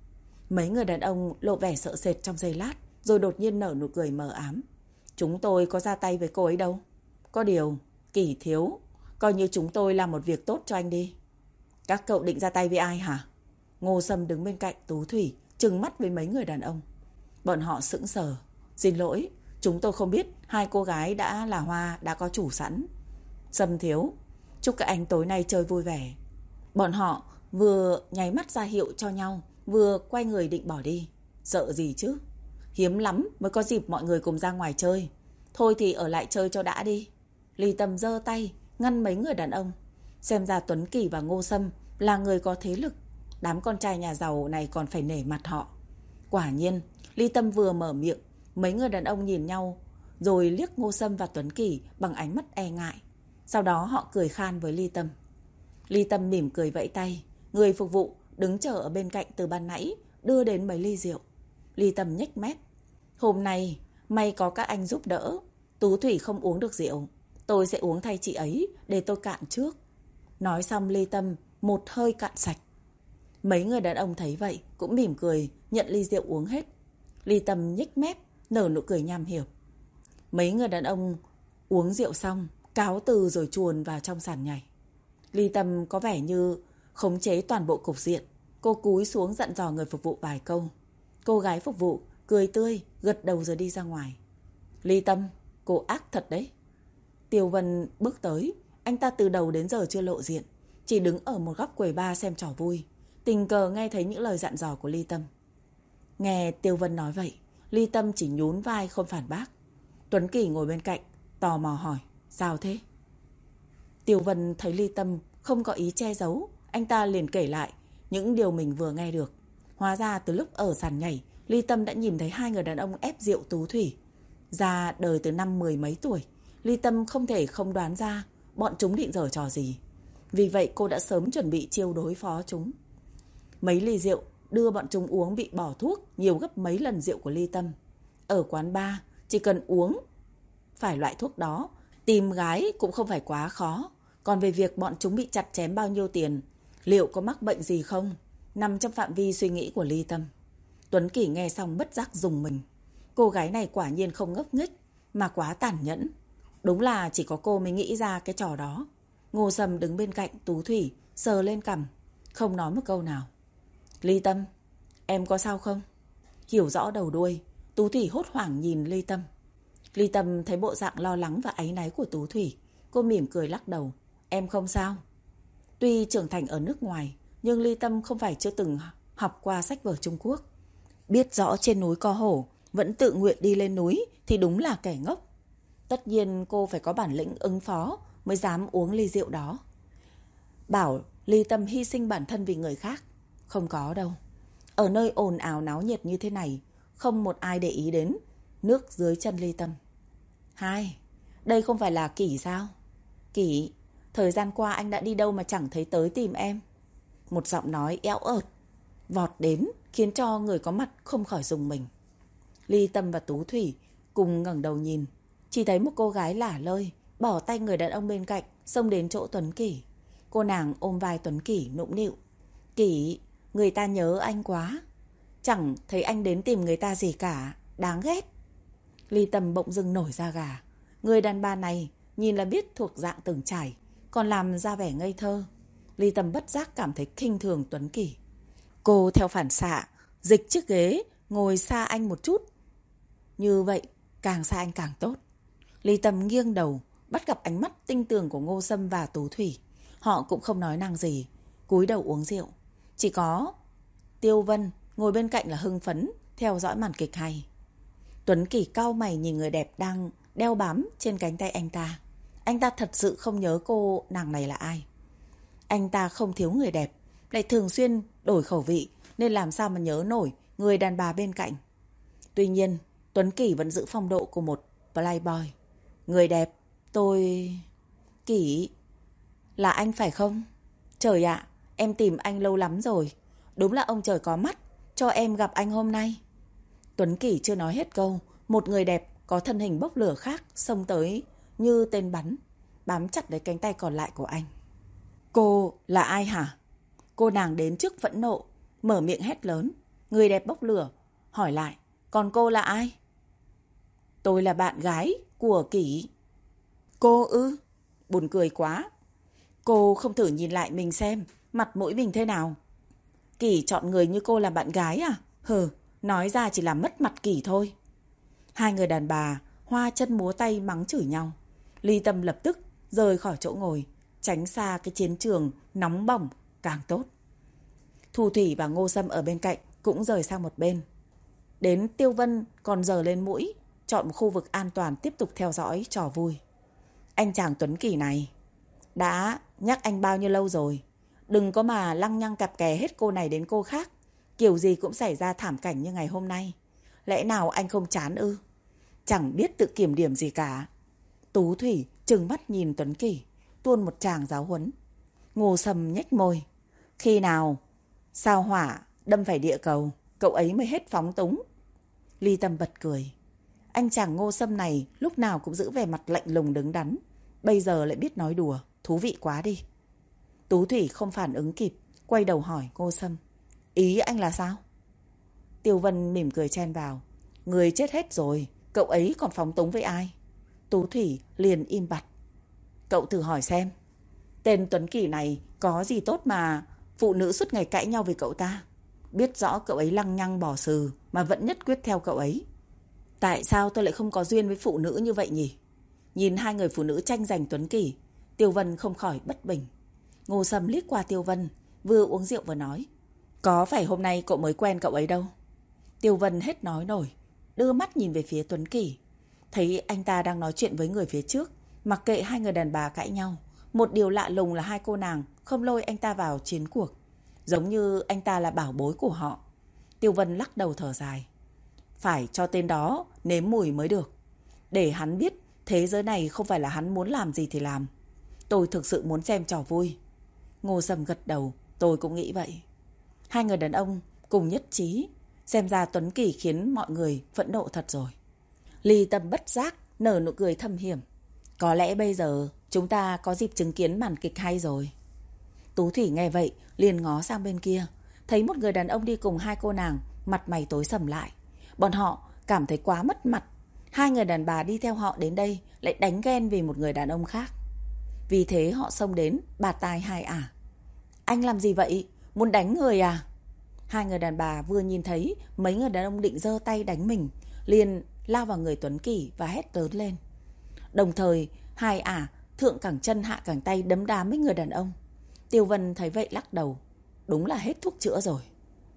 Mấy người đàn ông lộ vẻ sợ sệt trong giây lát, rồi đột nhiên nở nụ cười mờ ám. Chúng tôi có ra tay với cô ấy đâu. Có điều, Kỷ thiếu, coi như chúng tôi làm một việc tốt cho anh đi. Các cậu định ra tay với ai hả? Ngô Sâm đứng bên cạnh Tú Thủy, trừng mắt với mấy người đàn ông. Bọn họ sững sờ. Xin lỗi, chúng tôi không biết hai cô gái đã là hoa đã có chủ sẵn. Sâm thiếu, chúc các anh tối nay chơi vui vẻ. Bọn họ vừa nháy mắt ra hiệu cho nhau, vừa quay người định bỏ đi. Sợ gì chứ? Hiếm lắm mới có dịp mọi người cùng ra ngoài chơi. Thôi thì ở lại chơi cho đã đi. Ly Tâm giơ tay ngăn mấy người đàn ông. Xem ra Tuấn Kỳ và Ngô Sâm là người có thế lực. Đám con trai nhà giàu này còn phải nể mặt họ. Quả nhiên, Ly Tâm vừa mở miệng, mấy người đàn ông nhìn nhau, rồi liếc Ngô Sâm và Tuấn Kỳ bằng ánh mắt e ngại. Sau đó họ cười khan với Ly Tâm. Ly Tâm mỉm cười vẫy tay. Người phục vụ đứng chờ ở bên cạnh từ ban nãy đưa đến mấy ly rượu. Ly Tâm nhếch mép. Hôm nay may có các anh giúp đỡ. Tú Thủy không uống được rượu, tôi sẽ uống thay chị ấy để tôi cạn trước. Nói xong Ly Tâm một hơi cạn sạch. Mấy người đàn ông thấy vậy cũng mỉm cười nhận ly rượu uống hết. Ly Tâm nhếch mép nở nụ cười nham hiểm. Mấy người đàn ông uống rượu xong cáo từ rồi chuồn vào trong sàn nhảy. Ly Tâm có vẻ như khống chế toàn bộ cục diện. Cô cúi xuống dặn dò người phục vụ vài câu. Cô gái phục vụ cười tươi gật đầu rồi đi ra ngoài. Ly Tâm, cô ác thật đấy. Tiêu Vân bước tới. Anh ta từ đầu đến giờ chưa lộ diện, chỉ đứng ở một góc quầy bar xem trò vui. Tình cờ nghe thấy những lời dặn dò của Ly Tâm. Nghe Tiêu Vân nói vậy, Ly Tâm chỉ nhún vai không phản bác. Tuấn Kỳ ngồi bên cạnh tò mò hỏi, sao thế? Tiêu Vân thấy Ly Tâm không có ý che giấu, anh ta liền kể lại những điều mình vừa nghe được. Hóa ra từ lúc ở sàn nhảy, Ly Tâm đã nhìn thấy hai người đàn ông ép rượu Tú Thủy. Ra đời từ năm 10 mấy tuổi, Ly Tâm không thể không đoán ra bọn chúng định giở trò gì. Vì vậy cô đã sớm chuẩn bị chiêu đối phó chúng. Mấy ly rượu đưa bọn chúng uống bị bỏ thuốc nhiều gấp mấy lần rượu của Ly Tâm. Ở quán bar, chỉ cần uống phải loại thuốc đó, tìm gái cũng không phải quá khó. Còn về việc bọn chúng bị chặt chém bao nhiêu tiền, liệu có mắc bệnh gì không, nằm trong phạm vi suy nghĩ của Ly Tâm. Tuấn Kỳ nghe xong bất giác rùng mình. Cô gái này quả nhiên không ngốc nghếch mà quá tàn nhẫn. Đúng là chỉ có cô mới nghĩ ra cái trò đó. Ngô Sâm đứng bên cạnh Tú Thủy, sờ lên cằm, không nói một câu nào. Ly Tâm, em có sao không? Hiểu rõ đầu đuôi, Tú Thủy hốt hoảng nhìn Ly Tâm. Ly Tâm thấy bộ dạng lo lắng và áy náy của Tú Thủy, cô mỉm cười lắc đầu. Em không sao. Tuy trưởng thành ở nước ngoài, nhưng Ly Tâm không phải chưa từng học qua sách vở Trung Quốc. Biết rõ trên núi có hổ, vẫn tự nguyện đi lên núi thì đúng là kẻ ngốc. Tất nhiên cô phải có bản lĩnh ứng phó mới dám uống ly rượu đó. Bảo Ly Tâm hy sinh bản thân vì người khác, không có đâu. Ở nơi ồn ào náo nhiệt như thế này, không một ai để ý đến nước dưới chân Ly Tâm. Hai, đây không phải là Kỷ sao? Kỷ, thời gian qua anh đã đi đâu mà chẳng thấy tới tìm em? Một giọng nói éo ợt vọt đến khiến cho người có mặt không khỏi rùng mình. Ly Tâm và Tú Thủy cùng ngẩng đầu nhìn, chỉ thấy một cô gái lả lơi bỏ tay người đàn ông bên cạnh xông đến chỗ Tuấn Kỳ. Cô nàng ôm vai Tuấn Kỳ nũng nịu. Kỷ, người ta nhớ anh quá. Chẳng thấy anh đến tìm người ta gì cả, đáng ghét. Ly Tâm bỗng dưng nổi da gà. Người đàn bà này nhìn là biết thuộc dạng từng trải, còn làm ra vẻ ngây thơ. Ly Tâm bất giác cảm thấy khinh thường Tuấn Kỳ. Cô theo phản xạ dịch chiếc ghế ngồi xa anh một chút. Như vậy càng xa anh càng tốt. Ly Tâm nghiêng đầu bắt gặp ánh mắt tinh tường của Ngô Sâm và Tú Thủy. Họ cũng không nói năng gì, cúi đầu uống rượu. Chỉ có Tiêu Vân ngồi bên cạnh là hưng phấn theo dõi màn kịch hay. Tuấn Kỳ cau mày nhìn người đẹp đang đeo bám trên cánh tay anh ta. Anh ta thật sự không nhớ cô nàng này là ai. Anh ta không thiếu người đẹp, lại thường xuyên đổi khẩu vị, nên làm sao mà nhớ nổi người đàn bà bên cạnh. Tuy nhiên, Tuấn Kỳ vẫn giữ phong độ của một playboy. Người đẹp, tôi... Kỳ, là anh phải không? Trời ạ, em tìm anh lâu lắm rồi. Đúng là ông trời có mắt, cho em gặp anh hôm nay. Tuấn Kỳ chưa nói hết câu, một người đẹp có thân hình bốc lửa khác xông tới như tên bắn, bám chặt lấy cánh tay còn lại của anh. Cô là ai hả? Cô nàng đến trước phẫn nộ, mở miệng hét lớn. Người đẹp bốc lửa, hỏi lại, còn cô là ai? Tôi là bạn gái của Kỷ. Cô ư? Buồn cười quá. Cô không thử nhìn lại mình xem, mặt mũi mình thế nào? Kỷ chọn người như cô làm bạn gái à? Hừ, nói ra chỉ làm mất mặt Kỷ thôi. Hai người đàn bà hoa chân múa tay mắng chửi nhau. Ly Tâm lập tức rời khỏi chỗ ngồi, tránh xa cái chiến trường nóng bỏng càng tốt. Thu Thủy và Ngô Sâm ở bên cạnh cũng rời sang một bên. Đến Tiêu Vân còn giở lên mũi, chọn một khu vực an toàn tiếp tục theo dõi trò vui. Anh chàng Tuấn Kỷ này, đã nhắc anh bao nhiêu lâu rồi, đừng có mà lăng nhăng cặp kè hết cô này đến cô khác, kiểu gì cũng xảy ra thảm cảnh như ngày hôm nay. Lẽ nào anh không chán ư? Chẳng biết tự kiểm điểm gì cả. Tú Thủy trừng mắt nhìn Tuấn Kỷ, tuôn một tràng giáo huấn. Ngô Sâm nhếch môi. Khi nào sao hỏa đâm phải địa cầu, cậu ấy mới hết phóng túng. Ly Tâm bật cười. Anh chàng Ngô Sâm này lúc nào cũng giữ vẻ mặt lạnh lùng đứng đắn, bây giờ lại biết nói đùa, thú vị quá đi. Tú Thủy không phản ứng kịp, quay đầu hỏi Ngô Sâm. Ý anh là sao? Tiêu Vân mỉm cười chen vào. Người chết hết rồi, cậu ấy còn phóng túng với ai? Tú Thủy liền im bặt. Cậu thử hỏi xem, tên Tuấn Kỷ này có gì tốt mà phụ nữ suốt ngày cãi nhau với cậu ta? Biết rõ cậu ấy lăng nhăng bỏ sừ mà vẫn nhất quyết theo cậu ấy. Tại sao tôi lại không có duyên với phụ nữ như vậy nhỉ? Nhìn hai người phụ nữ tranh giành Tuấn Kỷ, Tiêu Vân không khỏi bất bình. Ngô Sâm liếc qua Tiêu Vân, vừa uống rượu vừa nói. Có phải hôm nay cậu mới quen cậu ấy đâu? Tiêu Vân hết nói nổi, đưa mắt nhìn về phía Tuấn Kỷ. Thấy anh ta đang nói chuyện với người phía trước, mặc kệ hai người đàn bà cãi nhau. Một điều lạ lùng là hai cô nàng không lôi anh ta vào chiến cuộc, giống như anh ta là bảo bối của họ. Tiêu Vân lắc đầu thở dài. Phải cho tên đó nếm mùi mới được, để hắn biết thế giới này không phải là hắn muốn làm gì thì làm. Tôi thực sự muốn xem trò vui. Ngô Sâm gật đầu, tôi cũng nghĩ vậy. Hai người đàn ông cùng nhất trí. Xem ra Tuấn Kỷ khiến mọi người phẫn nộ thật rồi. Ly Tâm bất giác nở nụ cười thâm hiểm. Có lẽ bây giờ chúng ta có dịp chứng kiến màn kịch hay rồi. Tú Thủy nghe vậy liền ngó sang bên kia, thấy một người đàn ông đi cùng hai cô nàng, mặt mày tối sầm lại. Bọn họ cảm thấy quá mất mặt. Hai người đàn bà đi theo họ đến đây lại đánh ghen vì một người đàn ông khác. Vì thế họ xông đến bạt tai hai ả. Anh làm gì vậy? Muốn đánh người à? Hai người đàn bà vừa nhìn thấy mấy người đàn ông định giơ tay đánh mình, liền lao vào người Tuấn Kỷ và hét lớn lên. Đồng thời hai ả thượng cẳng chân hạ cẳng tay đấm đá mấy người đàn ông. Tiêu Vân thấy vậy lắc đầu. Đúng là hết thuốc chữa rồi.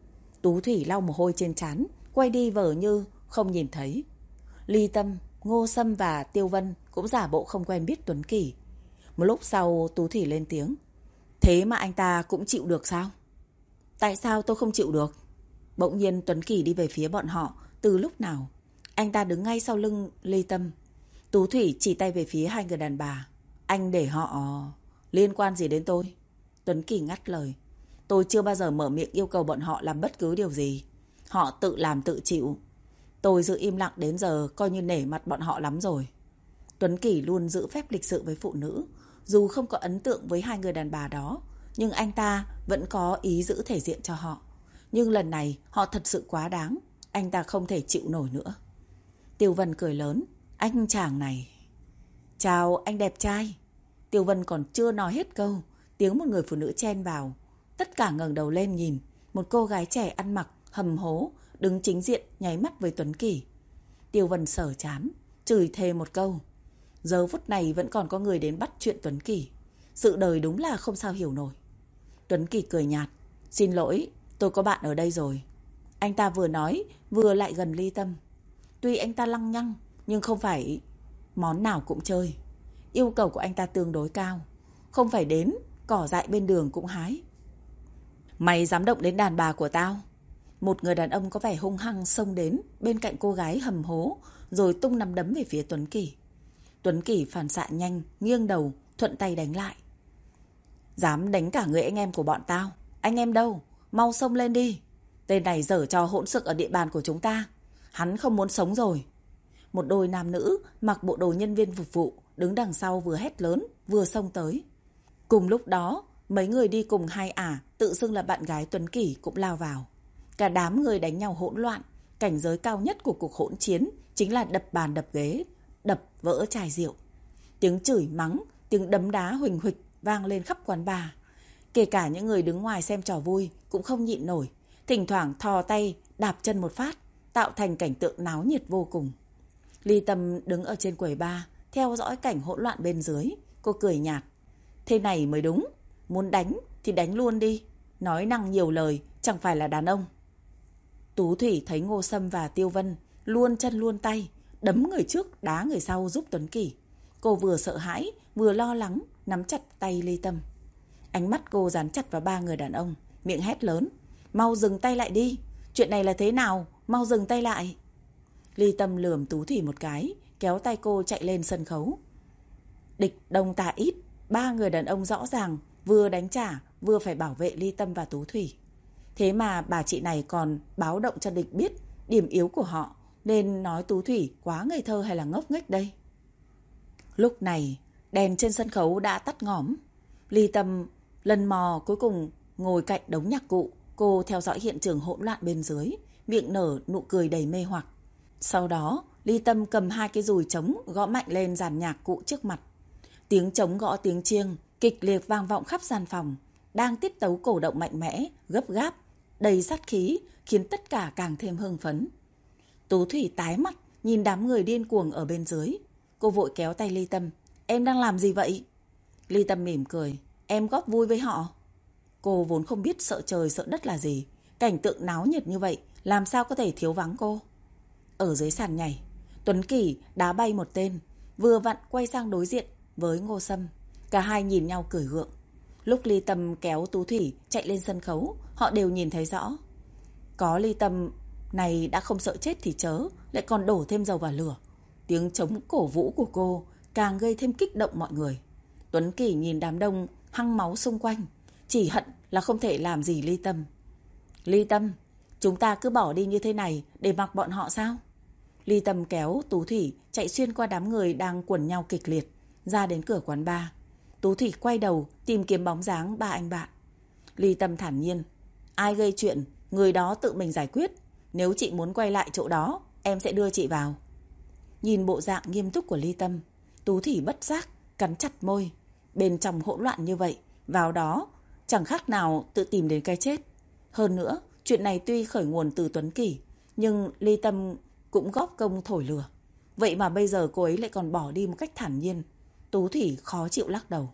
Tú Thủy lau mồ hôi trên trán, quay đi vờ như không nhìn thấy. Ly Tâm, Ngô Sâm và Tiêu Vân cũng giả bộ không quen biết Tuấn Kỷ. Một lúc sau Tú Thủy lên tiếng. Thế mà anh ta cũng chịu được sao? Tại sao tôi không chịu được? Bỗng nhiên Tuấn Kỷ đi về phía bọn họ. Từ lúc nào? Anh ta đứng ngay sau lưng Ly Tâm. Tú Thủy chỉ tay về phía hai người đàn bà. Anh để họ... Liên quan gì đến tôi? Tuấn Kỷ ngắt lời. Tôi chưa bao giờ mở miệng yêu cầu bọn họ làm bất cứ điều gì. Họ tự làm tự chịu. Tôi giữ im lặng đến giờ coi như nể mặt bọn họ lắm rồi. Tuấn Kỷ luôn giữ phép lịch sự với phụ nữ. Dù không có ấn tượng với hai người đàn bà đó, nhưng anh ta vẫn có ý giữ thể diện cho họ. Nhưng lần này họ thật sự quá đáng. Anh ta không thể chịu nổi nữa. Tiêu Vân cười lớn. Anh chàng này. Chào anh đẹp trai. Tiêu Vân còn chưa nói hết câu, tiếng một người phụ nữ chen vào. Tất cả ngẩng đầu lên nhìn. Một cô gái trẻ ăn mặc hầm hố đứng chính diện nháy mắt với Tuấn Kỷ. Tiêu Vân sở chán, chửi thề một câu. Giờ phút này vẫn còn có người đến bắt chuyện Tuấn Kỷ. Sự đời đúng là không sao hiểu nổi. Tuấn Kỷ cười nhạt. Xin lỗi, tôi có bạn ở đây rồi. Anh ta vừa nói vừa lại gần Ly Tâm. Tuy anh ta lăng nhăng, nhưng không phải món nào cũng chơi. Yêu cầu của anh ta tương đối cao. Không phải đến cỏ dại bên đường cũng hái. Mày dám động đến đàn bà của tao? Một người đàn ông có vẻ hung hăng xông đến bên cạnh cô gái hầm hố, rồi tung nắm đấm về phía Tuấn Kỷ. Tuấn Kỷ phản xạ nhanh, nghiêng đầu, thuận tay đánh lại. Dám đánh cả người anh em của bọn tao? Anh em đâu? Mau xông lên đi. Tên này giở trò hỗn xược ở địa bàn của chúng ta. Hắn không muốn sống rồi. Một đôi nam nữ mặc bộ đồ nhân viên phục vụ đứng đằng sau vừa hét lớn vừa xông tới. Cùng lúc đó mấy người đi cùng hai ả tự xưng là bạn gái Tuấn Kỷ cũng lao vào. Cả đám người đánh nhau hỗn loạn. Cảnh giới cao nhất của cuộc hỗn chiến chính là đập bàn đập ghế, đập vỡ chai rượu. Tiếng chửi mắng, tiếng đấm đá huỳnh huỵch vang lên khắp quán bar. Kể cả những người đứng ngoài xem trò vui cũng không nhịn nổi, thỉnh thoảng thò tay đạp chân một phát, tạo thành cảnh tượng náo nhiệt vô cùng. Ly Tâm đứng ở trên quầy bar, theo dõi cảnh hỗn loạn bên dưới. Cô cười nhạt. Thế này mới đúng, muốn đánh thì đánh luôn đi, nói năng nhiều lời chẳng phải là đàn ông. Tú Thủy thấy Ngô Sâm và Tiêu Vân luôn chân luôn tay, đấm người trước đá người sau giúp Tuấn Kỷ. Cô vừa sợ hãi vừa lo lắng, nắm chặt tay Ly Tâm. Ánh mắt cô dán chặt vào ba người đàn ông, miệng hét lớn. Mau dừng tay lại đi, chuyện này là thế nào, mau dừng tay lại. Ly Tâm lườm Tú Thủy một cái, kéo tay cô chạy lên sân khấu. Địch đông ta ít, ba người đàn ông rõ ràng vừa đánh trả vừa phải bảo vệ Ly Tâm và Tú Thủy. Thế mà bà chị này còn báo động cho địch biết điểm yếu của họ, nên nói Tú Thủy quá ngây thơ hay là ngốc nghếch đây. Lúc này đèn trên sân khấu đã tắt ngỏm. Ly Tâm lần mò cuối cùng ngồi cạnh đống nhạc cụ. Cô theo dõi hiện trường hỗn loạn bên dưới, miệng nở nụ cười đầy mê hoặc. Sau đó Ly Tâm cầm hai cái dùi trống gõ mạnh lên dàn nhạc cụ trước mặt. Tiếng trống gõ tiếng chiêng kịch liệt vang vọng khắp gian phòng, đang tiết tấu cổ động mạnh mẽ, gấp gáp, đầy sát khí, khiến tất cả càng thêm hưng phấn. Tú Thủy tái mặt nhìn đám người điên cuồng ở bên dưới. Cô vội kéo tay Ly Tâm. Em đang làm gì vậy? Ly Tâm mỉm cười. Em góp vui với họ. Cô vốn không biết sợ trời sợ đất là gì. Cảnh tượng náo nhiệt như vậy làm sao có thể thiếu vắng cô. Ở dưới sàn nhảy, Tuấn Kỷ đá bay một tên, vừa vặn quay sang đối diện với Ngô Sâm. Cả hai nhìn nhau cười gượng. Lúc Ly Tâm kéo Tú Thủy chạy lên sân khấu, họ đều nhìn thấy rõ. Có Ly Tâm này đã không sợ chết thì chớ, lại còn đổ thêm dầu vào lửa. Tiếng trống cổ vũ của cô càng gây thêm kích động mọi người. Tuấn Kỷ nhìn đám đông hăng máu xung quanh, chỉ hận là không thể làm gì Ly Tâm. Ly Tâm, chúng ta cứ bỏ đi như thế này để mặc bọn họ sao? Ly Tâm kéo Tú Thủy chạy xuyên qua đám người đang quần nhau kịch liệt, ra đến cửa quán bar. Tú Thủy quay đầu tìm kiếm bóng dáng ba anh bạn. Ly Tâm thản nhiên. Ai gây chuyện, người đó tự mình giải quyết. Nếu chị muốn quay lại chỗ đó, em sẽ đưa chị vào. Nhìn bộ dạng nghiêm túc của Ly Tâm, Tú Thủy bất giác cắn chặt môi. Bên trong hỗn loạn như vậy, vào đó chẳng khác nào tự tìm đến cái chết. Hơn nữa, chuyện này tuy khởi nguồn từ Tuấn Kỷ, nhưng Ly Tâm cũng góp công thổi lửa. Vậy mà bây giờ cô ấy lại còn bỏ đi một cách thản nhiên. Tú Thủy khó chịu lắc đầu.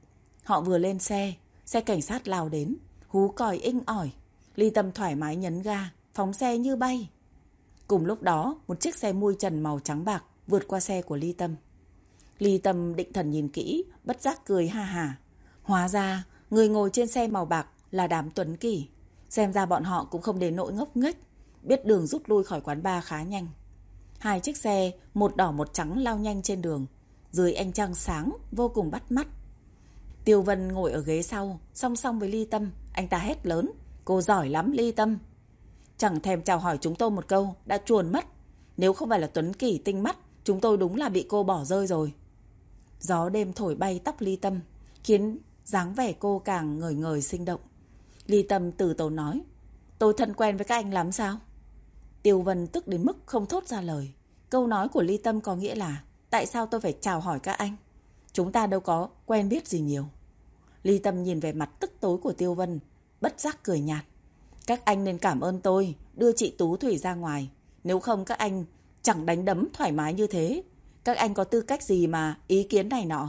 Họ vừa lên xe, xe cảnh sát lao đến, hú còi inh ỏi. Ly Tâm thoải mái nhấn ga, phóng xe như bay. Cùng lúc đó, một chiếc xe mui trần màu trắng bạc vượt qua xe của Ly Tâm. Ly Tâm định thần nhìn kỹ, bất giác cười ha hả. Hóa ra, người ngồi trên xe màu bạc là đám Tuấn Kỷ. Xem ra bọn họ cũng không đến nỗi ngốc nghếch, biết đường rút lui khỏi quán bar khá nhanh. Hai chiếc xe, một đỏ một trắng lao nhanh trên đường. Dưới ánh trăng sáng, vô cùng bắt mắt. Tiêu Vân ngồi ở ghế sau, song song với Ly Tâm. Anh ta hét lớn. Cô giỏi lắm Ly Tâm. Chẳng thèm chào hỏi chúng tôi một câu, đã chuồn mất. Nếu không phải là Tuấn Kỷ tinh mắt, chúng tôi đúng là bị cô bỏ rơi rồi. Gió đêm thổi bay tóc Ly Tâm, khiến dáng vẻ cô càng ngời ngời sinh động. Ly Tâm từ tốn nói. Tôi thân quen với các anh lắm sao? Tiêu Vân tức đến mức không thốt ra lời. Câu nói của Ly Tâm có nghĩa là tại sao tôi phải chào hỏi các anh? Chúng ta đâu có quen biết gì nhiều. Ly Tâm nhìn về mặt tức tối của Tiêu Vân, bất giác cười nhạt. Các anh nên cảm ơn tôi đưa chị Tú Thủy ra ngoài. Nếu không các anh chẳng đánh đấm thoải mái như thế. Các anh có tư cách gì mà ý kiến này nọ?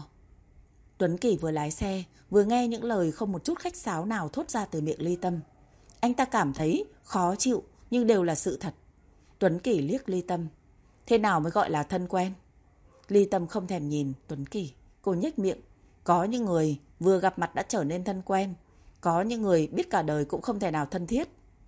Tuấn Kỷ vừa lái xe, vừa nghe những lời không một chút khách sáo nào thốt ra từ miệng Ly Tâm. Anh ta cảm thấy khó chịu, nhưng đều là sự thật. Tuấn Kỷ liếc Ly Tâm. Thế nào mới gọi là thân quen? Ly Tâm không thèm nhìn Tuấn Kỷ. Cô nhếch miệng. Có những người vừa gặp mặt đã trở nên thân quen. Có những người biết cả đời cũng không thể nào thân thiết.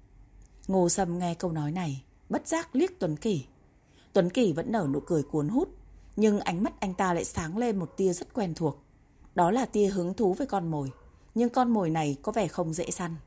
Ngô Sâm nghe câu nói này, bất giác liếc Tuấn Kỷ. Tuấn Kỷ vẫn nở nụ cười cuốn hút, nhưng ánh mắt anh ta lại sáng lên một tia rất quen thuộc. Đó là tia hứng thú với con mồi. Nhưng con mồi này có vẻ không dễ săn.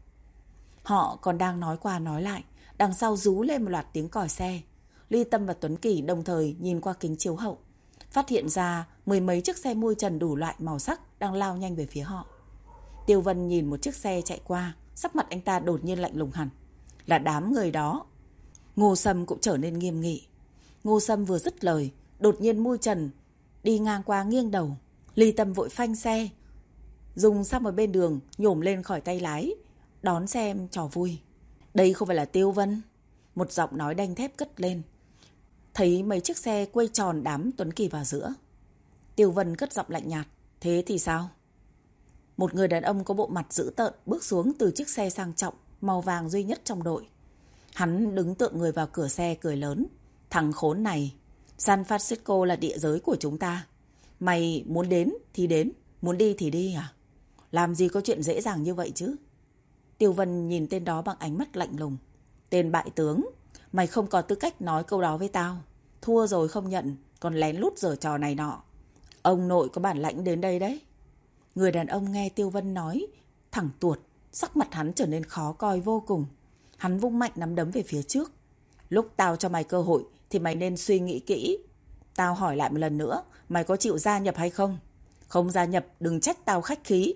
Họ còn đang nói qua nói lại, đằng sau rú lên một loạt tiếng còi xe. Ly Tâm và Tuấn Kỷ đồng thời nhìn qua kính chiếu hậu, phát hiện ra mười mấy chiếc xe mui trần đủ loại màu sắc đang lao nhanh về phía họ. Tiêu Vân nhìn một chiếc xe chạy qua, sắc mặt anh ta đột nhiên lạnh lùng hẳn. là đám người đó. Ngô Sâm cũng trở nên nghiêm nghị. Ngô Sâm vừa dứt lời, đột nhiên mui trần đi ngang qua nghiêng đầu. Ly Tâm vội phanh xe, dùng sang một bên đường, nhổm lên khỏi tay lái, đón xem trò vui. Đây không phải là Tiêu Vân? Một giọng nói đanh thép cất lên. Thấy mấy chiếc xe quay tròn đám Tuấn Kỳ vào giữa. Tiêu Vân cất giọng lạnh nhạt. Thế thì sao? Một người đàn ông có bộ mặt dữ tợn bước xuống từ chiếc xe sang trọng màu vàng duy nhất trong đội. Hắn đứng tựa người vào cửa xe cười lớn. Thằng khốn này, San Francisco là địa giới của chúng ta. Mày muốn đến thì đến, muốn đi thì đi à? Làm gì có chuyện dễ dàng như vậy chứ? Tiêu Vân nhìn tên đó bằng ánh mắt lạnh lùng. Tên bại tướng, mày không có tư cách nói câu đó với tao. Thua rồi không nhận, còn lén lút giở trò này nọ. Ông nội có bản lãnh đến đây đấy. Người đàn ông nghe Tiêu Vân nói thẳng tuột, sắc mặt hắn trở nên khó coi vô cùng. Hắn vung mạnh nắm đấm về phía trước. Lúc tao cho mày cơ hội thì mày nên suy nghĩ kỹ. Tao hỏi lại một lần nữa, mày có chịu gia nhập hay không? Không gia nhập đừng trách tao khách khí.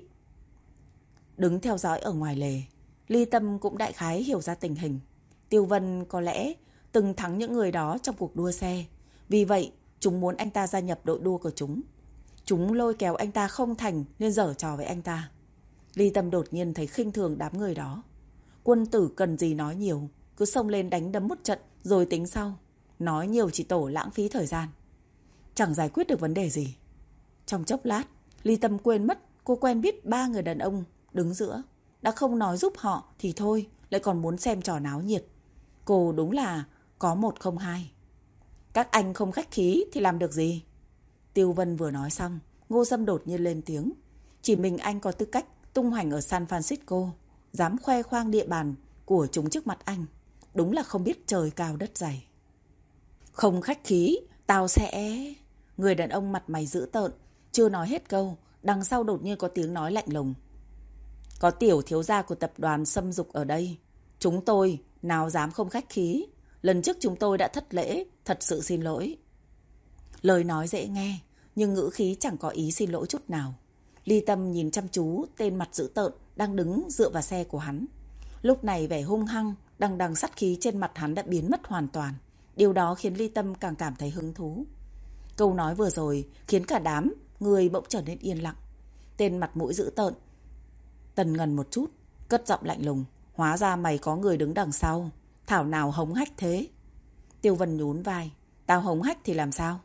Đứng theo dõi ở ngoài lề, Ly Tâm cũng đại khái hiểu ra tình hình. Tiêu Vân có lẽ từng thắng những người đó trong cuộc đua xe. Vì vậy, chúng muốn anh ta gia nhập đội đua của chúng. Chúng lôi kéo anh ta không thành nên giở trò với anh ta. Ly Tâm đột nhiên thấy khinh thường đám người đó. Quân tử cần gì nói nhiều, cứ xông lên đánh đấm một trận rồi tính sau. Nói nhiều chỉ tổ lãng phí thời gian, chẳng giải quyết được vấn đề gì. Trong chốc lát, Ly Tâm quên mất cô quen biết 3 người đàn ông đứng giữa. Đã không nói giúp họ thì thôi, lại còn muốn xem trò náo nhiệt. Cô đúng là có một không hai. Các anh không khách khí thì làm được gì? Tiêu Vân vừa nói xong, Ngô Sâm đột nhiên lên tiếng. Chỉ mình anh có tư cách tung hoành ở San Francisco, dám khoe khoang địa bàn của chúng trước mặt anh. Đúng là không biết trời cao đất dày. Không khách khí, tao sẽ... Người đàn ông mặt mày dữ tợn, chưa nói hết câu, đằng sau đột nhiên có tiếng nói lạnh lùng. Có tiểu thiếu gia của tập đoàn xâm dục ở đây. Chúng tôi nào dám không khách khí. Lần trước chúng tôi đã thất lễ, thật sự xin lỗi. Lời nói dễ nghe, nhưng ngữ khí chẳng có ý xin lỗi chút nào. Ly Tâm nhìn chăm chú tên mặt dữ tợn đang đứng dựa vào xe của hắn. Lúc này vẻ hung hăng, đằng đằng sát khí trên mặt hắn đã biến mất hoàn toàn. Điều đó khiến Ly Tâm càng cảm thấy hứng thú. Câu nói vừa rồi khiến cả đám người bỗng trở nên yên lặng. Tên mặt mũi dữ tợn tần ngần một chút, cất giọng lạnh lùng. Hóa ra mày có người đứng đằng sau. Thảo nào hống hách thế? Tiêu Vân nhún vai. Tao hống hách thì làm sao?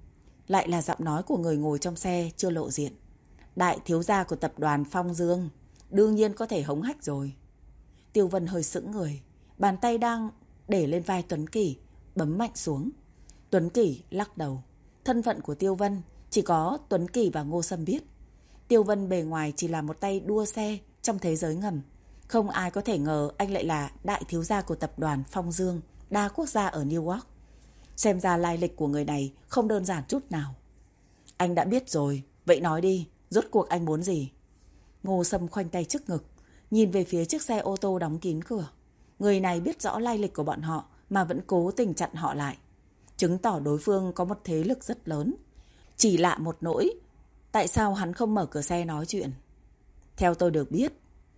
Lại là giọng nói của người ngồi trong xe chưa lộ diện. Đại thiếu gia của tập đoàn Phong Dương, đương nhiên có thể hống hách rồi. Tiêu Vân hơi sững người, bàn tay đang để lên vai Tuấn Kỳ, bấm mạnh xuống. Tuấn Kỳ lắc đầu. Thân phận của Tiêu Vân chỉ có Tuấn Kỳ và Ngô Sâm biết. Tiêu Vân bề ngoài chỉ là một tay đua xe trong thế giới ngầm. Không ai có thể ngờ anh lại là đại thiếu gia của tập đoàn Phong Dương, đa quốc gia ở New York. Xem ra lai lịch của người này không đơn giản chút nào. Anh đã biết rồi, vậy nói đi, rốt cuộc anh muốn gì? Ngô Sâm khoanh tay trước ngực, nhìn về phía chiếc xe ô tô đóng kín cửa. Người này biết rõ lai lịch của bọn họ mà vẫn cố tình chặn họ lại, chứng tỏ đối phương có một thế lực rất lớn. Chỉ lạ một nỗi, tại sao hắn không mở cửa xe nói chuyện? Theo tôi được biết,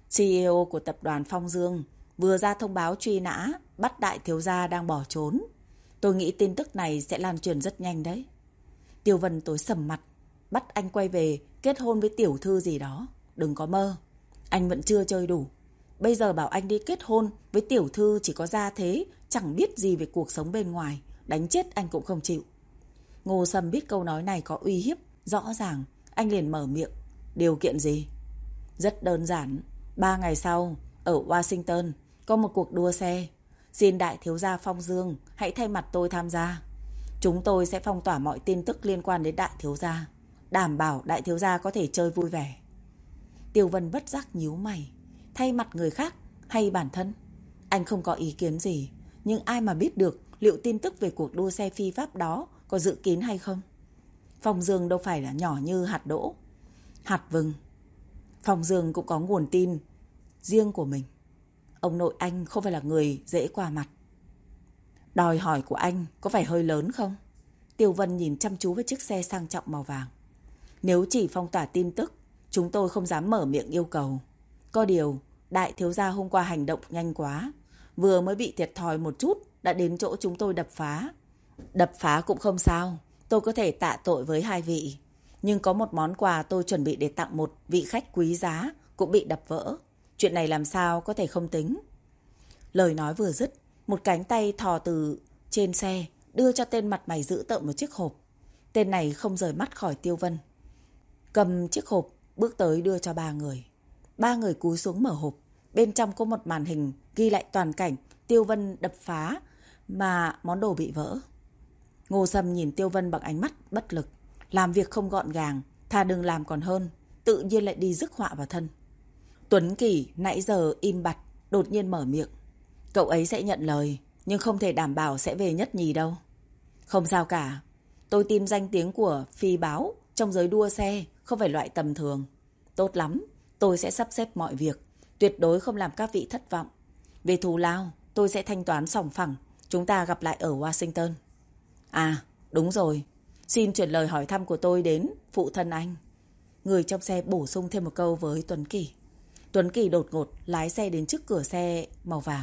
CEO của tập đoàn Phong Dương vừa ra thông báo truy nã bắt đại thiếu gia đang bỏ trốn. Tôi nghĩ tin tức này sẽ lan truyền rất nhanh đấy. Tiêu Vân tối sầm mặt, bắt anh quay về kết hôn với tiểu thư gì đó. Đừng có mơ, anh vẫn chưa chơi đủ. Bây giờ bảo anh đi kết hôn với tiểu thư chỉ có gia thế, chẳng biết gì về cuộc sống bên ngoài, đánh chết anh cũng không chịu. Ngô Sâm biết câu nói này có uy hiếp, rõ ràng, anh liền mở miệng. Điều kiện gì? Rất đơn giản, 3 ngày sau, ở Washington, có một cuộc đua xe. Xin đại thiếu gia Phong Dương hãy thay mặt tôi tham gia. Chúng tôi sẽ phong tỏa mọi tin tức liên quan đến đại thiếu gia, đảm bảo đại thiếu gia có thể chơi vui vẻ. Tiêu Vân bất giác nhíu mày. Thay mặt người khác hay bản thân? Anh không có ý kiến gì, nhưng ai mà biết được liệu tin tức về cuộc đua xe phi pháp đó có dự kín hay không? Phong Dương đâu phải là nhỏ như hạt đỗ, hạt vừng. Phong Dương cũng có nguồn tin riêng của mình. Ông nội anh không phải là người dễ qua mặt. Đòi hỏi của anh có phải hơi lớn không? Tiêu Vân nhìn chăm chú với chiếc xe sang trọng màu vàng. Nếu chỉ phong tỏa tin tức, chúng tôi không dám mở miệng yêu cầu. Có điều, đại thiếu gia hôm qua hành động nhanh quá. vừa mới bị thiệt thòi một chút đã đến chỗ chúng tôi đập phá. Đập phá cũng không sao, tôi có thể tạ tội với hai vị. Nhưng có một món quà tôi chuẩn bị để tặng một vị khách quý giá cũng bị đập vỡ. Chuyện này làm sao có thể không tính. Lời nói vừa dứt, một cánh tay thò từ trên xe đưa cho tên mặt mày dữ tợn một chiếc hộp. Tên này không rời mắt khỏi Tiêu Vân. Cầm chiếc hộp, bước tới đưa cho ba người. Ba người cúi xuống mở hộp. Bên trong có một màn hình ghi lại toàn cảnh Tiêu Vân đập phá mà món đồ bị vỡ. Ngô Sâm nhìn Tiêu Vân bằng ánh mắt bất lực. Làm việc không gọn gàng, thà đừng làm còn hơn, tự nhiên lại đi rước họa vào thân. Tuấn Kỳ nãy giờ im bặt, đột nhiên mở miệng. Cậu ấy sẽ nhận lời, nhưng không thể đảm bảo sẽ về nhất nhì đâu. Không sao cả, tôi tin danh tiếng của Phi Báo trong giới đua xe không phải loại tầm thường. Tốt lắm, tôi sẽ sắp xếp mọi việc, tuyệt đối không làm các vị thất vọng. Về thù lao, tôi sẽ thanh toán sòng phẳng, chúng ta gặp lại ở Washington. À, đúng rồi, xin chuyển lời hỏi thăm của tôi đến phụ thân anh. Người trong xe bổ sung thêm một câu với Tuấn Kỳ. Tuấn Kỳ đột ngột lái xe đến trước cửa xe màu vàng.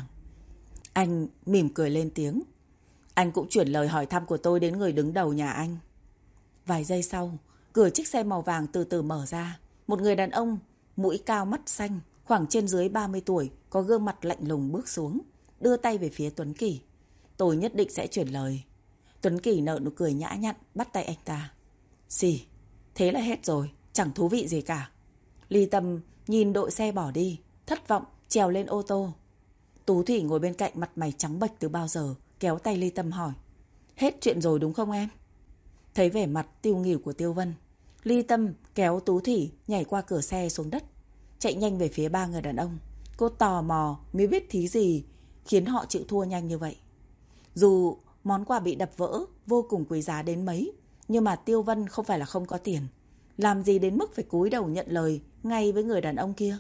Anh mỉm cười lên tiếng. Anh cũng chuyển lời hỏi thăm của tôi đến người đứng đầu nhà anh. Vài giây sau, cửa chiếc xe màu vàng từ từ mở ra. Một người đàn ông, mũi cao mắt xanh, khoảng trên dưới 30 tuổi, có gương mặt lạnh lùng bước xuống, đưa tay về phía Tuấn Kỳ. Tôi nhất định sẽ chuyển lời. Tuấn Kỳ nở nụ cười nhã nhặn, bắt tay anh ta. Xì, thế là hết rồi, chẳng thú vị gì cả. Ly Tâm nhìn đội xe bỏ đi, thất vọng trèo lên ô tô. Tú Thủy ngồi bên cạnh mặt mày trắng bệch từ bao giờ, kéo tay Ly Tâm hỏi. Hết chuyện rồi đúng không em? Thấy vẻ mặt tiêu nghỉu của Tiêu Vân, Ly Tâm kéo Tú Thủy nhảy qua cửa xe xuống đất, chạy nhanh về phía ba người đàn ông. Cô tò mò mới biết thí gì khiến họ chịu thua nhanh như vậy. Dù món quà bị đập vỡ vô cùng quý giá đến mấy, nhưng mà Tiêu Vân không phải là không có tiền. Làm gì đến mức phải cúi đầu nhận lời ngay với người đàn ông kia.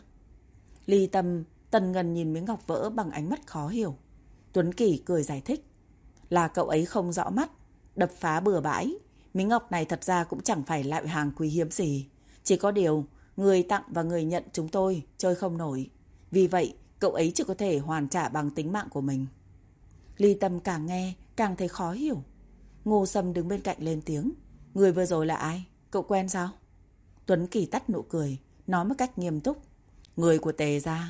Ly Tâm tần ngần nhìn miếng ngọc vỡ bằng ánh mắt khó hiểu. Tuấn Kỳ cười giải thích. Là cậu ấy không rõ mắt, đập phá bừa bãi. Miếng ngọc này thật ra cũng chẳng phải loại hàng quý hiếm gì. Chỉ có điều, người tặng và người nhận chúng tôi chơi không nổi. Vì vậy, cậu ấy chỉ có thể hoàn trả bằng tính mạng của mình. Ly Tâm càng nghe, càng thấy khó hiểu. Ngô Sâm đứng bên cạnh lên tiếng. Người vừa rồi là ai? Cậu quen sao? Tuấn Kỳ tắt nụ cười, nói một cách nghiêm túc. Người của Tề gia.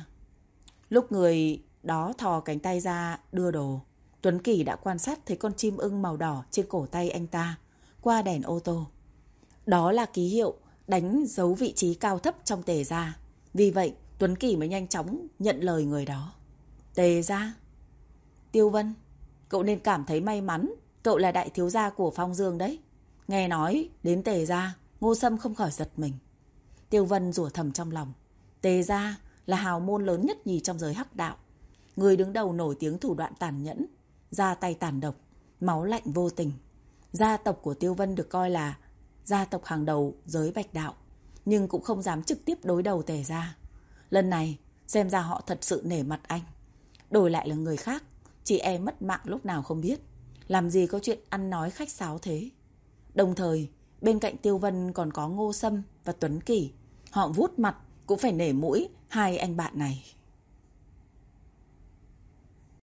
Lúc người đó thò cánh tay ra đưa đồ, Tuấn Kỳ đã quan sát thấy con chim ưng màu đỏ trên cổ tay anh ta qua đèn ô tô. Đó là ký hiệu đánh dấu vị trí cao thấp trong Tề gia. Vì vậy Tuấn Kỳ mới nhanh chóng nhận lời người đó. Tề gia? Tiêu Vân, cậu nên cảm thấy may mắn. Cậu là đại thiếu gia của Phong Dương đấy. Nghe nói đến Tề gia, Ngô Sâm không khỏi giật mình. Tiêu Vân rủa thầm trong lòng. Tề gia là hào môn lớn nhất nhì trong giới hắc đạo. Người đứng đầu nổi tiếng thủ đoạn tàn nhẫn, ra tay tàn độc, máu lạnh vô tình. Gia tộc của Tiêu Vân được coi là gia tộc hàng đầu giới bạch đạo, nhưng cũng không dám trực tiếp đối đầu Tề gia. Lần này xem ra họ thật sự nể mặt anh. Đổi lại là người khác, chỉ e mất mạng lúc nào không biết. Làm gì có chuyện ăn nói khách sáo thế. Đồng thời bên cạnh Tiêu Vân còn có Ngô Sâm và Tuấn Kỳ. Họ vuốt mặt cũng phải nể mũi hai anh bạn này.